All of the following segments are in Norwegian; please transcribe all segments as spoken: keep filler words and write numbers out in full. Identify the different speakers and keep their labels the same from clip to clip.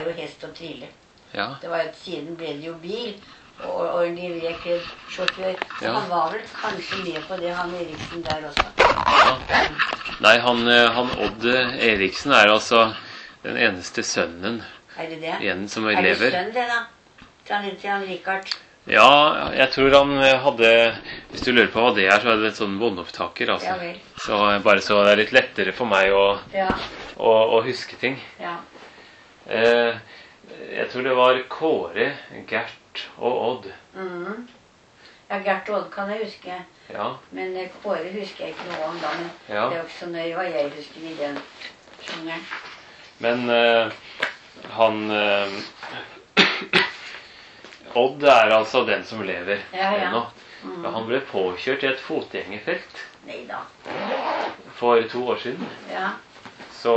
Speaker 1: Det var jo hest og trille.
Speaker 2: Ja.
Speaker 1: Det var jo, siden ble det jo bil, og, og en livreket sjåfør. Så
Speaker 2: Ja.
Speaker 1: han var vel kanskje med på det, han Eriksen der også.
Speaker 2: Ja. Nei, han, han Odd Eriksen er altså den eneste sønnen
Speaker 1: Er det det?
Speaker 2: igjen som
Speaker 1: Er det
Speaker 2: lever.
Speaker 1: sønn det da? Til han, til han Richard?
Speaker 2: Ja, jeg tror han hadde, hvis du lurer på hva det er, så er det et sånn båndopptaker, altså.
Speaker 1: Ja vel.
Speaker 2: Så bare så det er litt lettere for meg å,
Speaker 1: Ja,
Speaker 2: å, å huske ting.
Speaker 1: ja.
Speaker 2: Eh, jeg tror det var Kåre, Gert og Odd.
Speaker 1: Mhm. Ja, Gert og Odd kan jeg huske.
Speaker 2: Ja,
Speaker 1: Men eh, Kåre husker jeg ikke noe om da, men
Speaker 2: Ja.
Speaker 1: det er jo ikke så nøye hva jeg husker i den sjangeren.
Speaker 2: men eh, han eh, Odd er altså den som lever
Speaker 1: Ja, ja.
Speaker 2: ennå.
Speaker 1: Mhm.
Speaker 2: Han ble påkjørt i et fotgjengerfelt
Speaker 1: Neida.
Speaker 2: for to år siden.
Speaker 1: Ja,
Speaker 2: Så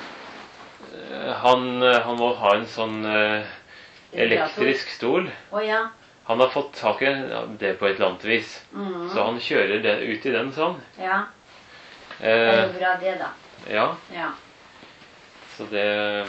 Speaker 2: eh, han, han må ha en sånn eh, elektrisk stol.
Speaker 1: å ja.
Speaker 2: Han har fått tak i det på et eller annet vis.
Speaker 1: Mhm.
Speaker 2: Så han kjører det, ut i den sånn.
Speaker 1: Ja, det er
Speaker 2: Eh,
Speaker 1: jo bra det da.
Speaker 2: ja,
Speaker 1: Ja,
Speaker 2: så det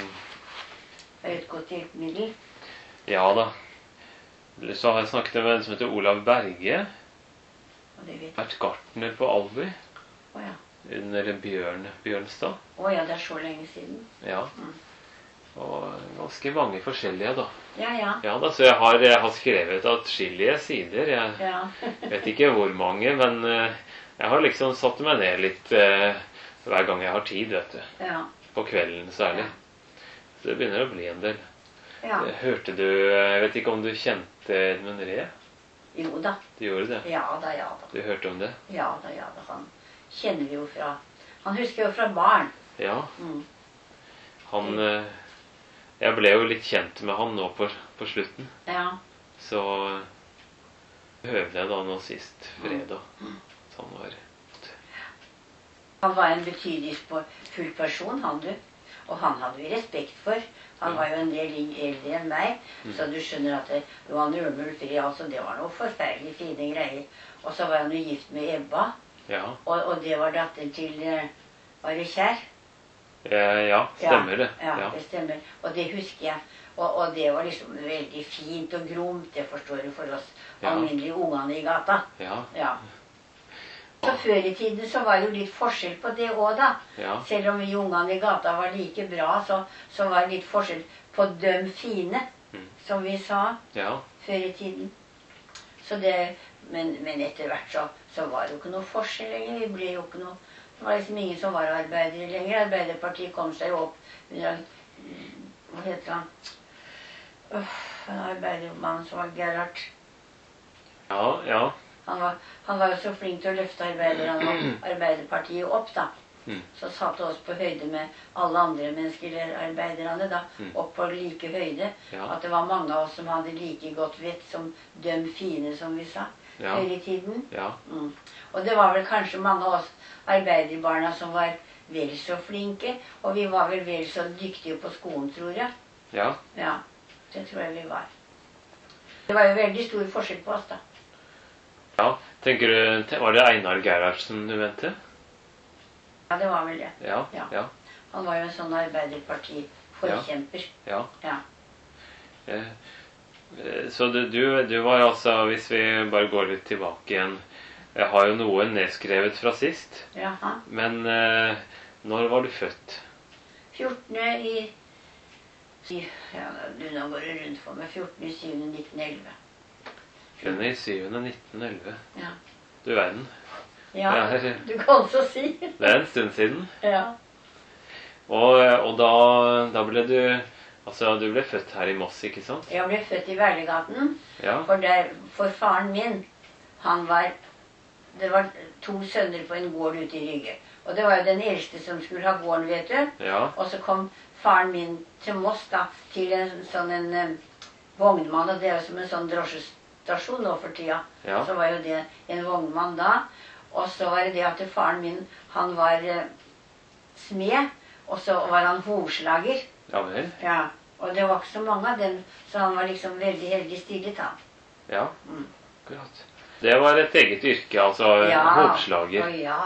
Speaker 1: det er et godt hjelpemiddel.
Speaker 2: Ja da. Så har jeg snakket med en som heter Olav Berge.
Speaker 1: Og det vet jeg.
Speaker 2: Vært gartner på Alby
Speaker 1: Å ja.
Speaker 2: under Bjørn Bjørnstad.
Speaker 1: Å ja, det er så lenge siden.
Speaker 2: Ja.
Speaker 1: Mm.
Speaker 2: Og ganske mange forskjellige, da.
Speaker 1: Ja, ja.
Speaker 2: Ja da, Så jeg har, jeg har skrevet atskillige sider. Jeg
Speaker 1: Ja.
Speaker 2: vet ikke hvor mange, men eh, jeg har liksom satt meg ned litt eh, hver gang jeg har tid, vet du.
Speaker 1: Ja.
Speaker 2: På kvelden særlig. Så det begynner å bli en del.
Speaker 1: Ja.
Speaker 2: Hørte du Jeg vet ikke om du kjente Edmund Ree?
Speaker 1: Jo da.
Speaker 2: Du gjorde det?
Speaker 1: Ja da, ja da.
Speaker 2: Du hørte om det?
Speaker 1: Ja da, ja da. Han kjenner vi jo fra Han husker jo fra barn.
Speaker 2: Ja.
Speaker 1: Mm.
Speaker 2: Han eh, Jeg ble jo litt kjent med han nå på, på slutten.
Speaker 1: Ja.
Speaker 2: Så høvde jeg da nå sist fredag. Så han var
Speaker 1: Han var en betydelig full person, han du. Og han hadde vi respekt for. Han
Speaker 2: Ja.
Speaker 1: var jo en del eldre enn meg, så du skjønner at det, Johan Ørnulf Ree, altså, det var noe forferdelig fine greier. Og så var han jo gift med Ebba,
Speaker 2: Ja.
Speaker 1: og, og det var datter til eh, Var det Kjær?
Speaker 2: Eh, ja, stemmer det.
Speaker 1: Ja,
Speaker 2: Ja.
Speaker 1: det stemmer. Og det husker jeg. Og, og det var liksom veldig fint og gromt, det forstår du, for oss
Speaker 2: Ja.
Speaker 1: alminnelige ungene i gata.
Speaker 2: Ja.
Speaker 1: Ja. Så før i tiden så var det jo litt forskjell på det òg, da.
Speaker 2: Ja.
Speaker 1: Selv om vi ungene i gata var like bra, så, så var det litt forskjell på døm fine,
Speaker 2: Mm.
Speaker 1: som vi sa
Speaker 2: Ja.
Speaker 1: før i tiden. Så det, men, men etter hvert så, så var det jo ikke noe forskjell lenger. Vi ble jo ikke noe Det var liksom ingen som var arbeidere lenger. Arbeiderpartiet kom seg jo opp under Hva heter han? Uff, en arbeidermann som var Gerhard.
Speaker 2: Ja. Ja.
Speaker 1: Han var, han var jo så flink til å løfte arbeiderne og Arbeiderpartiet opp, da.
Speaker 2: Mm.
Speaker 1: Så satte oss på høyde med alle andre mennesker, eller arbeiderne, da.
Speaker 2: Mm.
Speaker 1: Opp på like høyde.
Speaker 2: Ja.
Speaker 1: At det var mange av oss som hadde like godt vett som døm fine, som vi sa.
Speaker 2: Ja.
Speaker 1: Før i tiden.
Speaker 2: Ja.
Speaker 1: Mm. Og det var vel kanskje mange av oss arbeiderbarna som var vel så flinke. Og vi var vel vel så dyktige på skolen, tror jeg.
Speaker 2: Ja.
Speaker 1: Ja, det tror jeg vi var. Det var jo veldig stor forskjell på oss, da.
Speaker 2: Ja. Tenker du Var det Einar Gerhardsen du mente?
Speaker 1: Ja, det var vel det.
Speaker 2: Ja.
Speaker 1: Ja.
Speaker 2: Ja.
Speaker 1: Han var jo en sånn arbeiderpartiforkjemper.
Speaker 2: Ja.
Speaker 1: Ja.
Speaker 2: Eh, eh, Så du, du, du var altså, hvis vi bare går litt tilbake igjen. Jeg har jo noe nedskrevet fra sist.
Speaker 1: Jaha.
Speaker 2: Men eh, når var du født?
Speaker 1: fjortende i i- Ja, du, nå går det rundt for meg. fjortende i syvende nitten elleve.
Speaker 2: fjortende i syvende nitten elleve.
Speaker 1: Ja.
Speaker 2: Du verden.
Speaker 1: Ja,
Speaker 2: Det er-
Speaker 1: du kan så si.
Speaker 2: Det er en stund siden.
Speaker 1: Ja.
Speaker 2: Og, og da, da ble du Altså, du ble født her i Moss, ikke sant?
Speaker 1: Jeg ble født i Verlegaten,
Speaker 2: Ja.
Speaker 1: for, der, for faren min, han var Det var to sønner på en gård ute i Rygge. Og det var jo den eldste som skulle ha gården, vet du.
Speaker 2: Ja.
Speaker 1: Og så kom faren min til Moss, da, til en sånn en um, vognmann, og det er jo som en sånn drosjestasjon nå for tida.
Speaker 2: Ja.
Speaker 1: Så var jo det en vognmann da. Og så var det det at faren min, han var uh, smed, og så var han hovslager.
Speaker 2: Ja vel.
Speaker 1: Ja, og det var ikke så mange av dem, så han var liksom veldig heldig stillet, han.
Speaker 2: Ja.
Speaker 1: Mm.
Speaker 2: Akkurat. Det var et eget yrke, altså
Speaker 1: Ja,
Speaker 2: hovslager.
Speaker 1: å ja.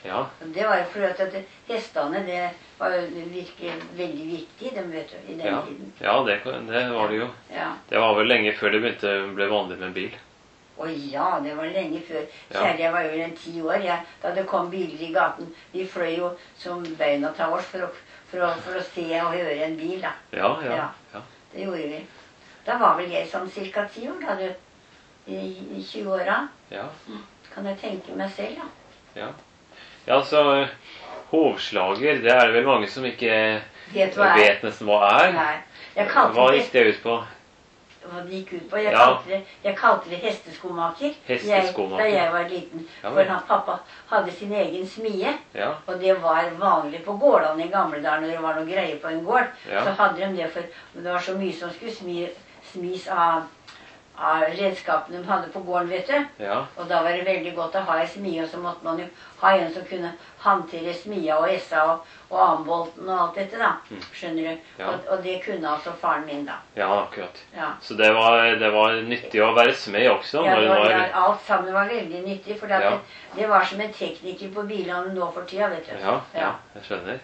Speaker 2: Ja.
Speaker 1: Og det var jo fordi at det- hestene, det var jo virkelig veldig viktig, dem, vet du, i den
Speaker 2: Ja,
Speaker 1: tiden.
Speaker 2: ja det, det var det jo.
Speaker 1: Ja.
Speaker 2: Det var vel lenge før det begynte ble vanlig med bil.
Speaker 1: Og ja, det var lenge før.
Speaker 2: Ja.
Speaker 1: Særlig jeg var jo en ti år, jeg, da det kom biler i gaten. Vi fløy jo som beina av oss for å, for, å, for å se og høre en bil, da.
Speaker 2: Ja, ja,
Speaker 1: Ja.
Speaker 2: ja.
Speaker 1: Det gjorde vi. Da var vel jeg sånn cirka ti år, da, du. I, i tjue-åra.
Speaker 2: Ja,
Speaker 1: Kan jeg tenke meg selv, da.
Speaker 2: ja. Ja, så hovslager, det er det vel mange som ikke
Speaker 1: Vet du hva er?
Speaker 2: vet nesten hva er.
Speaker 1: Nei. Jeg kalte
Speaker 2: Hva
Speaker 1: det
Speaker 2: gikk det ut på?
Speaker 1: hva det gikk ut på. Jeg,
Speaker 2: Ja.
Speaker 1: kalte, det, jeg kalte det hesteskomaker.
Speaker 2: Hesteskomaker.
Speaker 1: Jeg, da jeg var liten.
Speaker 2: Ja,
Speaker 1: For
Speaker 2: vel.
Speaker 1: han, pappa hadde sin egen smie.
Speaker 2: Ja,
Speaker 1: Og det var vanlig på gårdene i gamle dager når det var noe greie på en gård.
Speaker 2: Ja.
Speaker 1: Så hadde de det, for det var så mye som skulle smi, smis av, av redskapene de hadde på gården, vet du.
Speaker 2: ja,
Speaker 1: Og da var det veldig godt å ha en smie, og så måtte man jo ha en som kunne håndtere smia og essa og, og ambolten og alt dette, da. Skjønner du?
Speaker 2: Ja.
Speaker 1: Og, og det kunne altså faren min, da.
Speaker 2: ja, akkurat.
Speaker 1: Ja.
Speaker 2: Så det var, det var nyttig å være smed også?
Speaker 1: Ja,
Speaker 2: når
Speaker 1: det
Speaker 2: det
Speaker 1: var,
Speaker 2: var,
Speaker 1: ja, alt sammen var veldig nyttig, for
Speaker 2: Ja.
Speaker 1: det, det var som en tekniker på bilene nå for tida, vet du.
Speaker 2: ja, ja, jeg skjønner.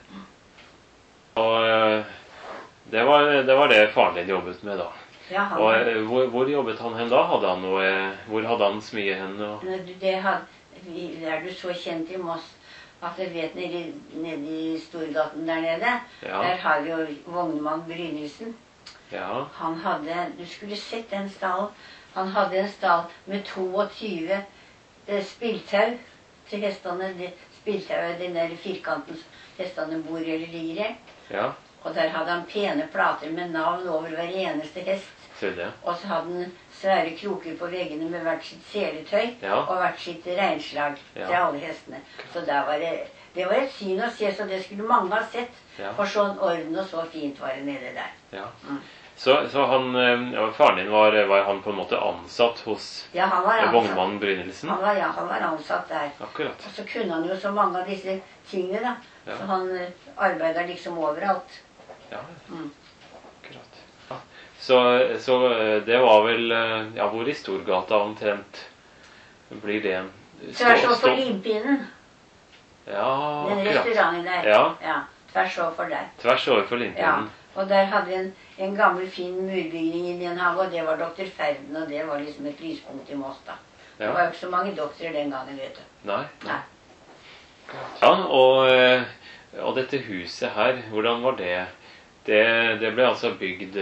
Speaker 2: Og eh, det var, det var det faren din jobbet med da.
Speaker 1: Ja, han,
Speaker 2: Og eh, hvor, hvor jobbet han hen da? Hadde han noe, hvor hadde han smie hen? Og...
Speaker 1: Når du- det had, vi, er du så kjent i Moss at jeg vet nede, i- nede i Storgaten der nede,
Speaker 2: Ja.
Speaker 1: der har vi jo vognmann Brynildsen.
Speaker 2: Ja,
Speaker 1: Han hadde, du skulle sett den stallen. Han hadde en stall med toogtyve eh, spiltau til hestene. Det, spiltau er den der firkanten som hestene bor eller ligger i.
Speaker 2: ja,
Speaker 1: Og der hadde han pene plater med navn over hver eneste hest.
Speaker 2: ser det.
Speaker 1: Og så hadde han svære kroker på veggene med hvert sitt seletøy
Speaker 2: Ja.
Speaker 1: og hvert sitt reinslag
Speaker 2: Ja.
Speaker 1: til alle hestene. Så der var det, det var et syn å se, så det skulle mange ha sett.
Speaker 2: Ja.
Speaker 1: For sånn orden og så fint var det nede der.
Speaker 2: Ja.
Speaker 1: Mm.
Speaker 2: Så, så han, eh, ja, faren din var, var han på en måte ansatt hos
Speaker 1: Ja, han var
Speaker 2: eh,
Speaker 1: ansatt.
Speaker 2: vognmannen Brynildsen?
Speaker 1: Han var, ja, han var ansatt der.
Speaker 2: Akkurat.
Speaker 1: Og så kunne han jo så mange av disse tingene, da.
Speaker 2: Ja.
Speaker 1: Så han eh, arbeidet liksom overalt.
Speaker 2: Ja,
Speaker 1: Mm.
Speaker 2: akkurat. Ja. Så, så eh, det var vel eh, Ja, hvor i Storgata omtrent blir det?
Speaker 1: Tvers
Speaker 2: Stå-
Speaker 1: overfor
Speaker 2: stå-
Speaker 1: Limpinnen.
Speaker 2: Ja,
Speaker 1: Den
Speaker 2: akkurat.
Speaker 1: restauranten der.
Speaker 2: Ja.
Speaker 1: ja. Tvers overfor der.
Speaker 2: Tvers overfor
Speaker 1: Ja.
Speaker 2: Limpinnen.
Speaker 1: Og der hadde vi en, en gammel, fin murbygning inni en hage, og det var doktor Ferden, og det var liksom et lyspunkt i Moss, da. Det var
Speaker 2: Ja.
Speaker 1: jo ikke så mange doktorer den gangen, vet du.
Speaker 2: Nei.
Speaker 1: Nei.
Speaker 2: Ja, og, eh, og dette huset her, hvordan var det? Det, det ble altså bygd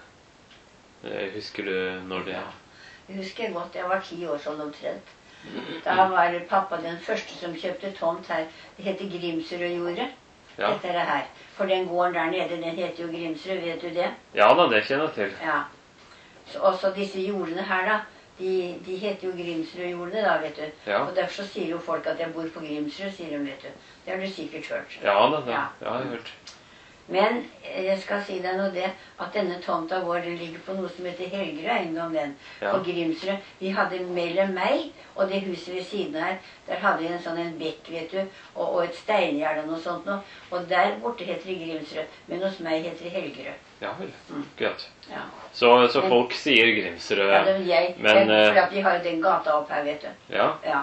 Speaker 2: eh, Husker du når det
Speaker 1: Jeg husker godt, jeg var ti år sånn omtrent. Da var pappa den første som kjøpte tomt her. Det heter Grimsrødjordet.
Speaker 2: Ja,
Speaker 1: Dette er det her. For den gården der nede, den heter jo Grimsrød, vet du det?
Speaker 2: ja da, det kjenner jeg til.
Speaker 1: Ja. Så også disse jordene her, da. De, de heter jo Grimsrødjordene, da, vet du.
Speaker 2: Ja,
Speaker 1: Og derfor så sier jo folk at jeg bor på Grimsrød, sier de, vet du. Det har du sikkert hørt.
Speaker 2: ja da, det,
Speaker 1: Ja.
Speaker 2: ja, jeg har hørt.
Speaker 1: Men jeg skal si deg nå det, at denne tomta vår den ligger på noe som heter Helgerud eiendom, den.
Speaker 2: Ja.
Speaker 1: På Grimsrød. Vi hadde mellom meg og det huset ved siden her, der hadde vi en sånn en bekk, vet du, og, og et steingjerde og noe sånt noe. Og der borte heter det Grimsrød, men hos meg heter det Helgerud.
Speaker 2: Ja vel.
Speaker 1: Mm.
Speaker 2: Greit.
Speaker 1: Ja.
Speaker 2: Så, så
Speaker 1: Men-
Speaker 2: folk sier Grimsrød.
Speaker 1: Ja, det, jeg,
Speaker 2: Men,
Speaker 1: men,
Speaker 2: eh,
Speaker 1: for at vi har jo den gata opp her, vet du.
Speaker 2: Ja,
Speaker 1: Ja,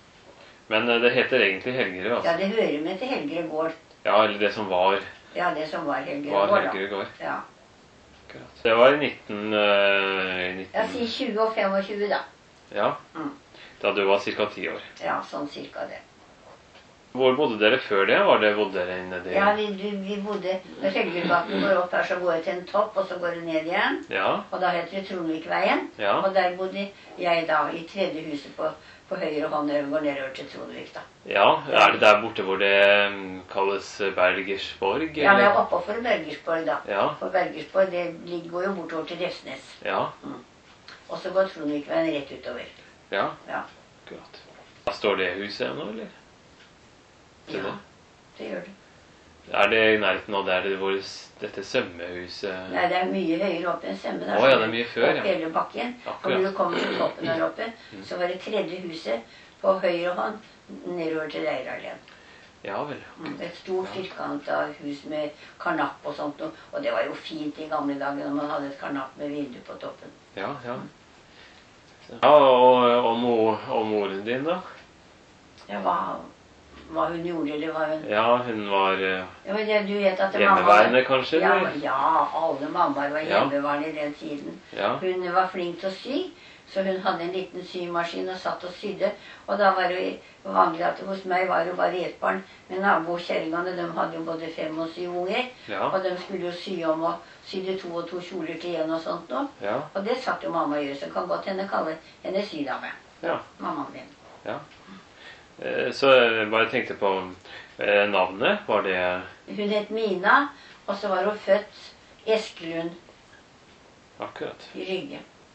Speaker 2: men eh, det heter egentlig Helgerud,
Speaker 1: ja
Speaker 2: altså.
Speaker 1: det hører med til Helgerud gård.
Speaker 2: Ja, eller det som var,
Speaker 1: Ja, det som var Helgerud
Speaker 2: var
Speaker 1: gård, da.
Speaker 2: Helgerud gård.
Speaker 1: Ja.
Speaker 2: Akkurat. Det var i nitten... eh,
Speaker 1: Jeg
Speaker 2: nitten
Speaker 1: sier tjue og femogtjue, da.
Speaker 2: ja,
Speaker 1: Mm.
Speaker 2: da du var ca. ti år.
Speaker 1: Ja, sånn cirka det.
Speaker 2: Hvor bodde dere før det? Var det bodde dere inne i
Speaker 1: Ja, vi, du, vi bodde Når Helgerudgaten går opp her, så går det til en topp, og så går det ned igjen.
Speaker 2: Ja,
Speaker 1: Og da heter det Trondvikveien.
Speaker 2: ja,
Speaker 1: Og der bodde jeg da i tredje huset på, på høyre hånd når vi går nedover til Trondvik, da.
Speaker 2: ja. Er det der borte hvor det mm, kalles Bergersborg?
Speaker 1: Ja, det er
Speaker 2: eller?
Speaker 1: oppe for Bergersborg, da.
Speaker 2: Ja,
Speaker 1: For Bergersborg, det ligger- går jo bortover til Refsnes.
Speaker 2: ja,
Speaker 1: Og så går Trondvikveien rett utover.
Speaker 2: ja.
Speaker 1: Ja.
Speaker 2: Akkurat. Da står det huset ennå, eller? Ser du
Speaker 1: Ja,
Speaker 2: det?
Speaker 1: det gjør det.
Speaker 2: Er det i nærheten av der hvor s- dette svømmehuset
Speaker 1: Nei, det er mye høyere opp enn Semme.
Speaker 2: Å ja, det er mye før,
Speaker 1: Opp
Speaker 2: ja.
Speaker 1: hele bakken. For
Speaker 2: Akkurat.
Speaker 1: når du kommer til toppen der oppe,
Speaker 2: Mm.
Speaker 1: så var det tredje huset på høyre hånd nedover til Leiralleen.
Speaker 2: Ja vel.
Speaker 1: Mm, Et stort firkanta hus med karnapp og sånt noe. Og det var jo fint i gamle dager når man hadde et karnapp med vindu på toppen.
Speaker 2: Ja, ja. Ja, og, og, mor, og moren din, da?
Speaker 1: Ja, hva hva hun gjorde, eller hva hun...
Speaker 2: Ja, hun var uh,
Speaker 1: ja, men det, du vet at
Speaker 2: hjemmeværende,
Speaker 1: mamma,
Speaker 2: kanskje?
Speaker 1: Ja,
Speaker 2: eller?
Speaker 1: ja, alle mammaer var
Speaker 2: Ja.
Speaker 1: hjemmeværende i den tiden.
Speaker 2: Ja.
Speaker 1: Hun var flink til å sy, så hun hadde en liten symaskin og satt og sydde. Og da var det jo vanlig at hos meg var det bare ett barn, men nabokjerringene, de hadde jo både fem og syv unger,
Speaker 2: Ja.
Speaker 1: og de skulle jo sy om og sydde to og to kjoler til en og sånt nå.
Speaker 2: Ja.
Speaker 1: Og det satt jo mamma og gjør, så kan godt henne kalle henne sydame.
Speaker 2: Ja.
Speaker 1: Mammaen min.
Speaker 2: Ja. Eh, Så jeg bare tenkte på eh, navnet. Var det
Speaker 1: Hun het Mina, og så var hun født Eskelund
Speaker 2: akkurat?
Speaker 1: i Rygge.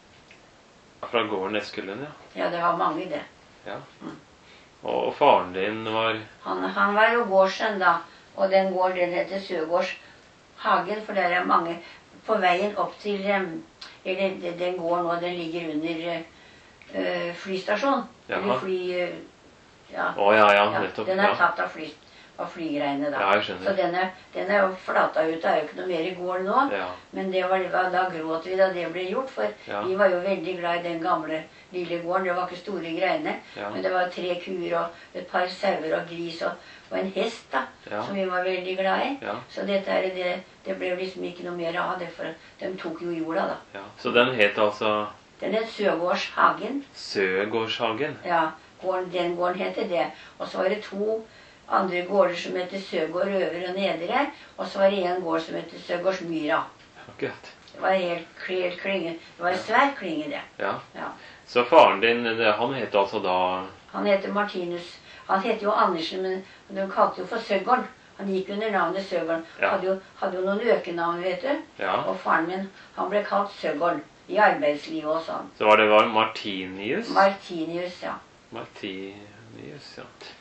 Speaker 2: Fra gården Eskelund, ja.
Speaker 1: Ja, det var mange det.
Speaker 2: ja.
Speaker 1: Mm.
Speaker 2: Og faren din var
Speaker 1: Han, han var jo gårdsønn da, og den gården den heter Søgårdshagen, for der er mange på veien opp til, em, eller den- den gården nå, den ligger under eh, flystasjon.
Speaker 2: Jaha.
Speaker 1: Eller fly, eh, ja.
Speaker 2: Å ja, ja,
Speaker 1: Ja,
Speaker 2: nettopp.
Speaker 1: den er
Speaker 2: Ja.
Speaker 1: tatt av, fly, av flygreiene da.
Speaker 2: Ja, jeg skjønner.
Speaker 1: Så den er, den er jo flata ut, det er jo ikke noe mer i gården nå.
Speaker 2: Ja.
Speaker 1: Men det var, da gråt vi da det ble gjort, for
Speaker 2: Ja.
Speaker 1: vi var jo veldig glad i den gamle lille gården. Det var ikke store greiene,
Speaker 2: Ja.
Speaker 1: men det var tre kuer og et par sauer og gris og, og en hest da,
Speaker 2: Ja.
Speaker 1: som vi var veldig glad i.
Speaker 2: Ja.
Speaker 1: Så dette er det, det ble liksom ikke noe mer av det, for de tok jo jorda da.
Speaker 2: Ja. Så den het altså
Speaker 1: Den het Søgårdshagen.
Speaker 2: Søgårdshagen?
Speaker 1: Ja, gården, den gården heter det. Og så var det to andre gårder som heter Søgård Øvre og Nedre, og så var det en gård som heter Søgårdsmyra.
Speaker 2: Akkurat.
Speaker 1: Det var helt, helt klynge. Det var en svær klynge det.
Speaker 2: Ja.
Speaker 1: Ja.
Speaker 2: Så faren din, det- han het altså da
Speaker 1: Han heter Martinus. Han heter jo Andersen, men de kalte jo for Søgård. Han gikk under navnet Søgård.
Speaker 2: Ja.
Speaker 1: Hadde jo, hadde jo noen økenavn, vet du.
Speaker 2: Ja.
Speaker 1: Og faren min, han ble kalt Søgård i arbeidslivet og sånn.
Speaker 2: Så var det var Martinius?
Speaker 1: Martinius, ja.
Speaker 2: Martinius, ja.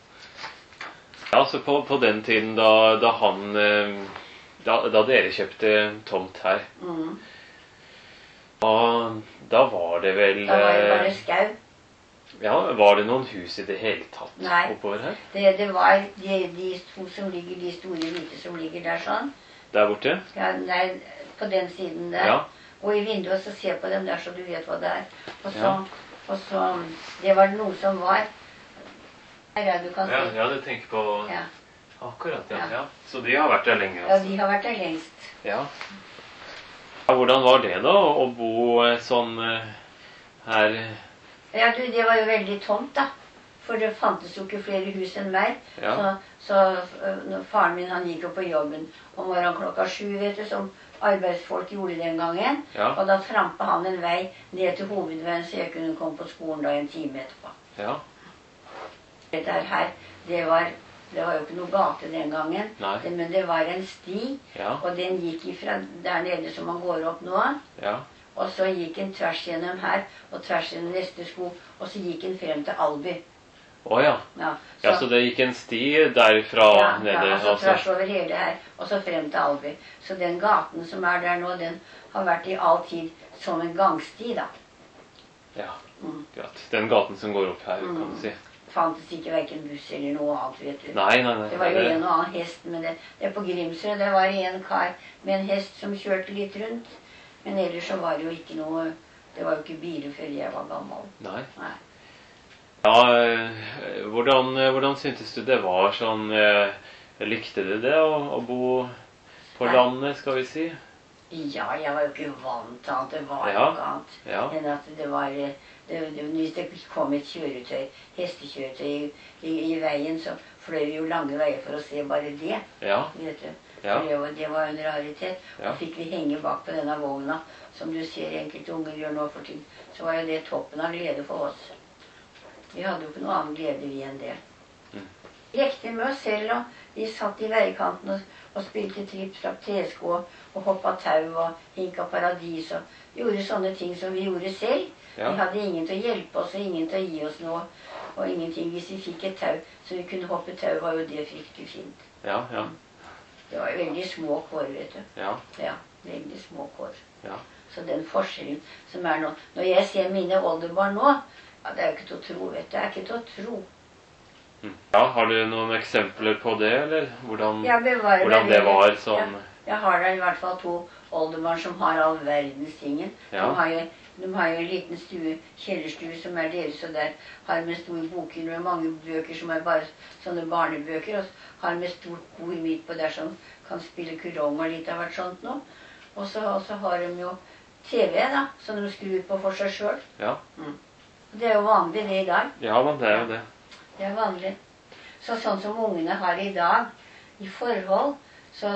Speaker 2: Ja, så på, på den tiden da, da han eh, da, da dere kjøpte tomt her,
Speaker 1: Mm.
Speaker 2: da, da var det vel
Speaker 1: Da var det
Speaker 2: eh,
Speaker 1: bare skau.
Speaker 2: Ja, var det noen hus i det hele tatt
Speaker 1: Nei.
Speaker 2: oppover her?
Speaker 1: Det, det var de, de to som ligger, de store hvite som ligger der sånn.
Speaker 2: Der borte?
Speaker 1: Ja, nei, på den siden der.
Speaker 2: Ja.
Speaker 1: Og i vinduet så se på dem der så du vet hva det er. Og så,
Speaker 2: Ja.
Speaker 1: og så det var noe som var her er du kan
Speaker 2: Ja,
Speaker 1: si.
Speaker 2: ja, du tenker på
Speaker 1: Ja.
Speaker 2: Akkurat, ja.
Speaker 1: Ja.
Speaker 2: ja. Så de har vært der lenge,
Speaker 1: Ja,
Speaker 2: altså?
Speaker 1: de har vært der lengst.
Speaker 2: Ja. Ja, hvordan var det da, å bo eh, sånn eh, her?
Speaker 1: Ja, du, det var jo veldig tomt, da. For det fantes jo ikke flere hus enn meg.
Speaker 2: Ja.
Speaker 1: Så, så øh, når faren min han gikk jo på jobben om morgenen klokka sju, vet du, som arbeidsfolk gjorde den gangen.
Speaker 2: Ja.
Speaker 1: Og da trampet han en vei ned til hovedveien, så jeg kunne komme på skolen da en time etterpå.
Speaker 2: Ja.
Speaker 1: Det der her, det var, det var jo ikke noe gate den gangen,
Speaker 2: Nei.
Speaker 1: det, men det var en sti,
Speaker 2: Ja.
Speaker 1: og den gikk ifra der nede som man går opp nå,
Speaker 2: Ja.
Speaker 1: og så gikk den tvers gjennom her, og tvers gjennom neste sko, og så gikk den frem til Alby.
Speaker 2: Å ja.
Speaker 1: Ja,
Speaker 2: Ja, så det gikk en sti derfra
Speaker 1: ja,
Speaker 2: nede?
Speaker 1: ja, og så
Speaker 2: altså.
Speaker 1: tvers over hele her, og så frem til Alby. Så den gaten som er der nå, den har vært i all tid som en gangsti, da.
Speaker 2: Ja,
Speaker 1: Mm.
Speaker 2: akkurat. Den gaten som går opp her, kan
Speaker 1: Mm.
Speaker 2: du si.
Speaker 1: Fantes ikke hverken buss eller noe annet, vet du.
Speaker 2: Nei, nei, nei.
Speaker 1: Det var jo
Speaker 2: det-
Speaker 1: en og annen hest, men det, det på Grimsrud, det var en kar med en hest som kjørte litt rundt. Men ellers så var det jo ikke noe, det var jo ikke biler før jeg var gammel.
Speaker 2: Nei.
Speaker 1: Nei.
Speaker 2: Ja, eh, hvordan, eh, hvordan syntes du det var sånn eh, Likte du det å, å bo på
Speaker 1: Nei.
Speaker 2: landet, skal vi si?
Speaker 1: Ja, jeg var jo ikke vant til annet, det var jo
Speaker 2: Ja.
Speaker 1: ikke annet.
Speaker 2: Ja.
Speaker 1: Enn at det var, det, det, hvis det kom et kjøretøy, hestekjøretøy i, i, i veien, så fløy vi jo lange veier for å se bare det,
Speaker 2: Ja.
Speaker 1: vet du.
Speaker 2: Ja.
Speaker 1: For det var, det var en raritet.
Speaker 2: Ja.
Speaker 1: Og fikk vi henge bak på denne vogna, som du ser enkelte unger gjør nå for tiden, så var jo det toppen av glede for oss. Vi hadde jo ikke noe annen glede vi enn det.
Speaker 2: Mm.
Speaker 1: Lekte med oss selv, og vi satt i veikanten og, og spilte tripp-trapp tresko og hoppa tau og hinka paradis og gjorde sånne ting som vi gjorde selv.
Speaker 2: Ja.
Speaker 1: Vi hadde ingen til å hjelpe oss og ingen til å gi oss noe. Og ingenting. Hvis vi fikk et tau så vi kunne hoppe tau, var jo det fryktelig fint.
Speaker 2: Ja, ja.
Speaker 1: Det var jo veldig små kår, vet du.
Speaker 2: Ja.
Speaker 1: Ja, veldig små kår.
Speaker 2: Ja.
Speaker 1: Så den forskjellen som er nå. Når jeg ser mine oldebarn nå, ja, det er jo ikke til å tro, vet du. Det er ikke til å tro.
Speaker 2: Mm. Ja, har du noen eksempler på det, eller hvordan,
Speaker 1: Jeg bevarer
Speaker 2: hvordan
Speaker 1: meg
Speaker 2: det
Speaker 1: vel-
Speaker 2: var sånn?
Speaker 1: Jeg har da i hvert fall to oldebarn som har all verdens tingen.
Speaker 2: Ja.
Speaker 1: De har jo, de har jo en liten stue, kjellerstue som er deres, og der har de en stor bokhylle med mange bøker som er bare sånne barnebøker, og så har de et stort bord midt på der som kan spille kurong og litt av hvert sånt nå. Og så, og så har de jo T V da, som de skrur på for seg selv.
Speaker 2: Ja.
Speaker 1: Mm. Det er jo vanlig det i dag.
Speaker 2: Ja, men det er jo det.
Speaker 1: Det er vanlig. Så sånn som ungene har i dag, i forhold, så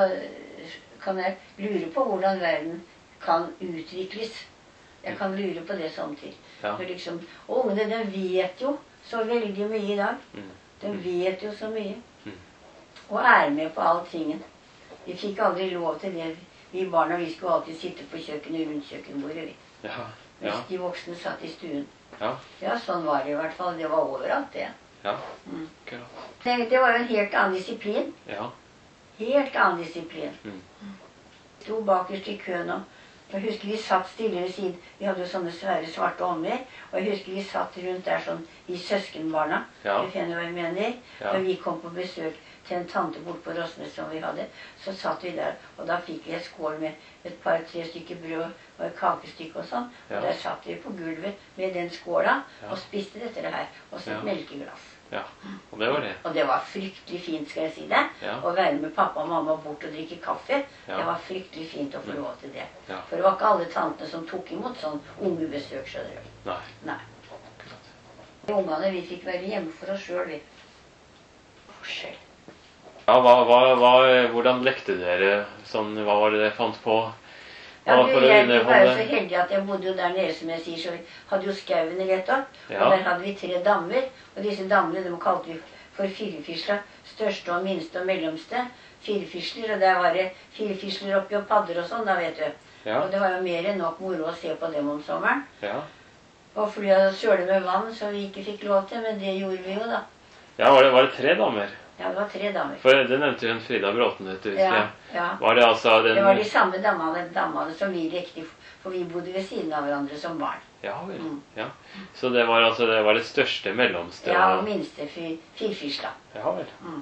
Speaker 1: kan jeg lure på hvordan verden kan utvikles. Jeg kan lure på det samtidig.
Speaker 2: Ja.
Speaker 1: Liksom, og ungene, de vet jo så veldig mye i dag.
Speaker 2: Mm.
Speaker 1: De vet jo så mye.
Speaker 2: Mm.
Speaker 1: Og er med på all tingen. Vi fikk aldri lov til det. Vi barna, vi skulle alltid sitte på kjøkkenet rundt kjøkkenbordet. Vi.
Speaker 2: Ja.
Speaker 1: Hvis
Speaker 2: Ja.
Speaker 1: de voksne satt i stuen.
Speaker 2: Ja.
Speaker 1: Ja, sånn var det i hvert fall. Det var overalt, det.
Speaker 2: Ja.
Speaker 1: Mm.
Speaker 2: Akkurat.
Speaker 1: Det, det var jo en helt annen disiplin.
Speaker 2: Ja.
Speaker 1: Helt annen disiplin.
Speaker 2: Mm.
Speaker 1: Sto bakerst i køen, og jeg husker vi satt stille ved siden. Vi hadde jo sånne svære svarte ommer, og jeg husker vi satt rundt der sånn i søskenbarna.
Speaker 2: Ja.
Speaker 1: Du finner hva jeg mener.
Speaker 2: Ja.
Speaker 1: Når vi kom på besøk til en tante bort på Rosnes som vi hadde, så satt vi der, og da fikk vi et skål med et par-tre stykker brød og et kakestykke og sånn.
Speaker 2: Ja.
Speaker 1: Og der satt vi på gulvet med den skåla
Speaker 2: Ja.
Speaker 1: og spiste dette her, og så et
Speaker 2: Ja.
Speaker 1: melkeglass.
Speaker 2: Ja. Og det var det.
Speaker 1: Og det var fryktelig fint, skal jeg si det.
Speaker 2: Ja.
Speaker 1: Å være med pappa og mamma bort og drikke kaffe.
Speaker 2: Ja.
Speaker 1: Det var fryktelig fint å få lov til det.
Speaker 2: Ja.
Speaker 1: For det var ikke alle tantene som tok imot sånn ungebesøk, skjønner du.
Speaker 2: Nei.
Speaker 1: Nei.
Speaker 2: Akkurat.
Speaker 1: De ungene, vi fikk være hjemme for oss sjøl, vi. Forskjell.
Speaker 2: Ja, hva, hva, hva, hvordan lekte dere? Sånn, hva var det dere fant på?
Speaker 1: Ja,
Speaker 2: Hva
Speaker 1: du,
Speaker 2: for å
Speaker 1: jeg var jo
Speaker 2: underholde?
Speaker 1: så heldig at jeg bodde jo der nede, som jeg sier, så vi hadde jo skauen rett opp.
Speaker 2: Ja.
Speaker 1: Og der hadde vi tre dammer, og disse dammene, de kalte vi for firefisler. Største og minste og mellomste. Firefisler, og der var det firefisler oppi og padder og sånn, da vet du.
Speaker 2: Ja.
Speaker 1: Og det var jo mer enn nok moro å se på dem om sommeren.
Speaker 2: Ja.
Speaker 1: Og fly og søle med vann, som vi ikke fikk lov til, men det gjorde vi jo da.
Speaker 2: Ja, var det, var det tre damer?
Speaker 1: Ja, det var tre damer.
Speaker 2: For det nevnte jo en Frida Bråten, vet du.
Speaker 1: Ja,
Speaker 2: Ja.
Speaker 1: ja.
Speaker 2: Var det altså den...
Speaker 1: Det var de samme dammene, dammene som vi lekte, for vi bodde ved siden av hverandre som barn.
Speaker 2: Ja vel.
Speaker 1: Mm.
Speaker 2: Ja. Så det var altså det, var det største, mellomste
Speaker 1: Ja, og minste fy- firfisla.
Speaker 2: Ja vel.
Speaker 1: Mm.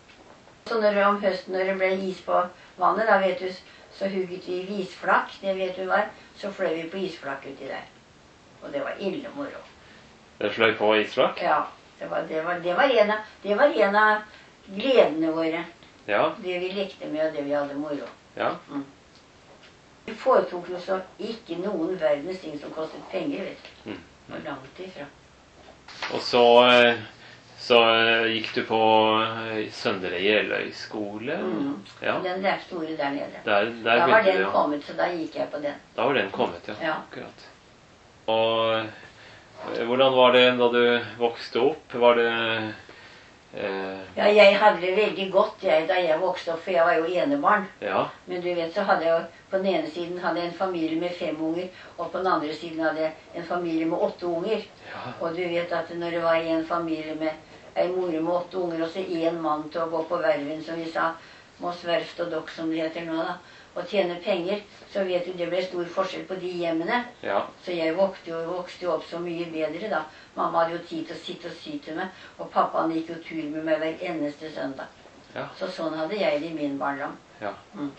Speaker 1: Så når det, om høsten når det ble is på vannet, da vet du, så hugget vi isflak, det vet du hva, så fløy vi på isflak uti der. Og det var ille moro.
Speaker 2: Dere fløy på isflak?
Speaker 1: Ja, det var, det var, det var, en, av, det var en av gledene våre.
Speaker 2: Ja.
Speaker 1: Det vi lekte med, og det vi hadde moro.
Speaker 2: Ja.
Speaker 1: Mm. Vi foretok jo så ikke noen verdens ting som kostet penger, vet du.
Speaker 2: Mm.
Speaker 1: Og langt ifra.
Speaker 2: Og så, eh, så eh, gikk du på eh, Søndre Jeløy skole?
Speaker 1: Mm.
Speaker 2: Ja.
Speaker 1: Den der store der nede.
Speaker 2: Der, der
Speaker 1: Da var
Speaker 2: begynte
Speaker 1: den
Speaker 2: du, ja.
Speaker 1: kommet, så da gikk jeg på den.
Speaker 2: Da var den kommet, ja.
Speaker 1: Ja.
Speaker 2: Akkurat. Og eh, hvordan var det da du vokste opp? Var det eh,
Speaker 1: Ja, jeg hadde det veldig godt jeg, da jeg vokste opp, for jeg var jo enebarn.
Speaker 2: Ja.
Speaker 1: Men du vet, så hadde jeg jo, på den ene siden hadde jeg en familie med fem unger, og på den andre siden hadde jeg en familie med åtte unger.
Speaker 2: Ja.
Speaker 1: Og du vet at når det var en familie med en mor med åtte unger, og så en mann til å gå på verven, som vi sa, Moss Verft og Dokk, som det heter nå da, og tjene penger, så vet du, det ble stor forskjell på de hjemmene.
Speaker 2: Ja.
Speaker 1: Så jeg vokste jo, vokste jo opp så mye bedre da. Mamma hadde jo tid til å sitte og sy til meg, og pappaen gikk jo tur med meg hver eneste søndag.
Speaker 2: Ja.
Speaker 1: Så sånn hadde jeg det i min barndom.
Speaker 2: Ja.
Speaker 1: Mm.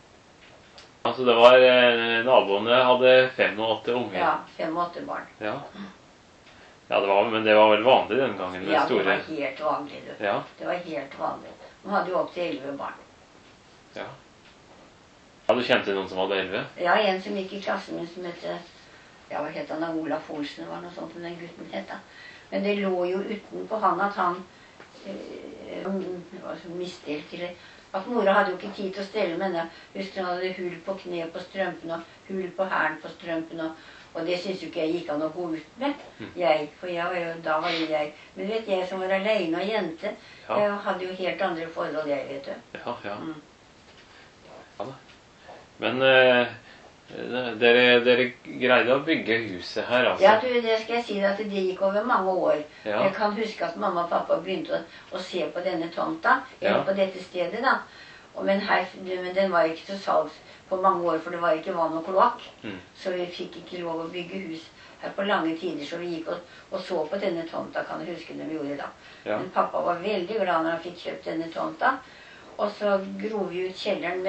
Speaker 2: Altså det var eh, naboene hadde fem og åtte unger.
Speaker 1: Ja, fem og åtte barn.
Speaker 2: Ja. Ja, det var, men det var vel vanlig den gangen med
Speaker 1: Ja, det
Speaker 2: store...
Speaker 1: var helt vanlig, du.
Speaker 2: Ja.
Speaker 1: Det var helt vanlig. De hadde jo opp til elleve barn.
Speaker 2: Ja. Ja, du kjente noen som hadde elleve?
Speaker 1: Ja, en som gikk i klassen min som het, ja, hva het han da? Olaf Olsen, var noe sånt som den gutten het da. Men det lå jo utenpå han at han eh, var så misdelt til det. At mora hadde jo ikke tid til å stelle med henne. Husker hun hadde hull på kne på strømpen og hull på hælen på strømpen. Og, og det synes jo ikke jeg gikk an å gå ut med. Jeg, for jeg var jo, da var jo jeg. Men vet jeg som var alene og jente,
Speaker 2: Ja.
Speaker 1: jeg hadde jo helt andre forhold, jeg, vet du.
Speaker 2: Ja, ja.
Speaker 1: Mm.
Speaker 2: Ja da. Men eh, dere, dere greide å bygge huset her, altså?
Speaker 1: Ja, du, det skal jeg si deg at det gikk over mange år.
Speaker 2: Ja.
Speaker 1: Jeg kan huske at mamma og pappa begynte å, å se på denne tomta, eller
Speaker 2: Ja.
Speaker 1: på dette stedet da. Og, men, her, men den var ikke til salgs på mange år, for det var ikke vann og kloakk.
Speaker 2: Mm.
Speaker 1: Så vi fikk ikke lov å bygge hus her på lange tider, så vi gikk og, og så på denne tomta, kan du huske det vi gjorde da.
Speaker 2: Ja.
Speaker 1: Men pappa var veldig glad når han fikk kjøpt denne tomta. Og så grov vi ut kjelleren med,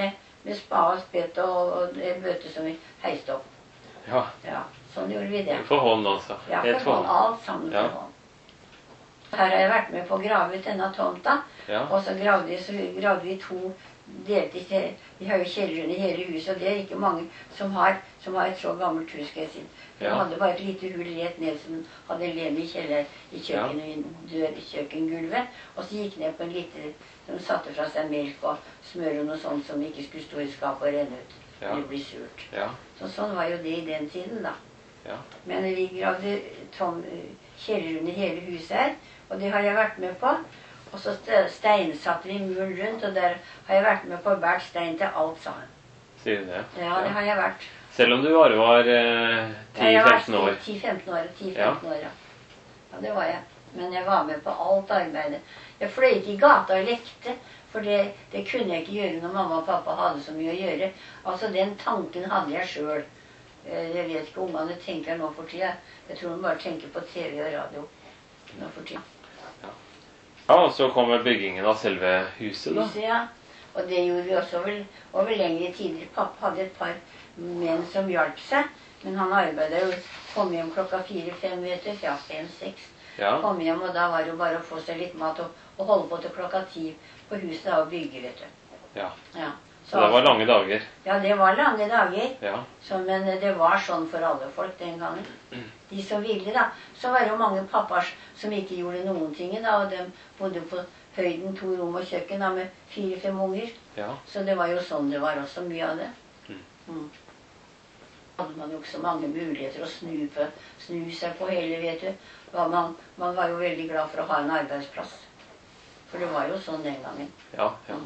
Speaker 1: med spade og spett og, og en bøte som vi heiste opp.
Speaker 2: Ja.
Speaker 1: Ja, sånn gjorde vi det.
Speaker 2: For hånd, altså.
Speaker 1: Ja,
Speaker 2: Helt
Speaker 1: for hånd. Alt sammen
Speaker 2: Ja.
Speaker 1: for hånd. Her har jeg vært med på å grave ut denne tomta,
Speaker 2: Ja.
Speaker 1: og så gravde vi, så gravde vi to delte i Vi har jo kjelleren i hele huset, og det er ikke mange som har, som har et så gammelt hus, skal jeg si. Den
Speaker 2: Ja.
Speaker 1: hadde bare et lite hull rett ned, som hadde en lem i kjeller i kjøkkenet, i en dør i kjøkkengulvet, og så gikk ned på en lite, som satte fra seg melk og smør og noe sånt som ikke skulle stå i skapet og renne ut.
Speaker 2: Ja.
Speaker 1: Eller bli surt.
Speaker 2: Ja.
Speaker 1: Så sånn var jo det i den tiden, da.
Speaker 2: Ja.
Speaker 1: Men vi gravde tom kjelleren i hele huset her, og det har jeg vært med på. Og så ste- steinsatte vi muren rundt, og der har jeg vært med på å bære stein til alt sammen.
Speaker 2: Sier du det?
Speaker 1: Ja, det har jeg vært.
Speaker 2: Selv om du bare var eh, ti femten år.
Speaker 1: ti femten år, ti femten år, ja. Ja, det var jeg. Men jeg var med på alt arbeidet. Jeg fløy ikke i gata og lekte, for det, det kunne jeg ikke gjøre når mamma og pappa hadde så mye å gjøre. Altså, den tanken hadde jeg sjøl. Jeg vet ikke ungene tenker nå for tida. Jeg tror de bare tenker på T V og radio nå for tida.
Speaker 2: Ja, og så kommer byggingen av selve huset, da.
Speaker 1: Huset, ja. Og det gjorde vi også over, over lengre tider. Pappa hadde et par menn som hjalp seg, men han arbeidet jo, kom hjem klokka fire-fem, vet du, ja, fem-seks.
Speaker 2: Ja.
Speaker 1: Kom hjem, og da var det jo bare å få seg litt mat og, og holde på til klokka ti på huset da, og bygge, vet du.
Speaker 2: Ja.
Speaker 1: Ja.
Speaker 2: Så det var lange dager.
Speaker 1: Ja, det var lange dager.
Speaker 2: Ja.
Speaker 1: Så, men det var sånn for alle folk den gangen. De som ville, da. Så var det jo mange pappaer som ikke gjorde noen ting, da, og de bodde på høyden, to rom og kjøkken da, med fire-fem unger.
Speaker 2: Ja.
Speaker 1: Så det var jo sånn det var også, mye av det.
Speaker 2: Mm.
Speaker 1: Mm. Hadde man jo ikke så mange muligheter å snu, på, snu seg på hele, vet du. Var man, man var jo veldig glad for å ha en arbeidsplass. For det var jo sånn den gangen.
Speaker 2: Ja, ja.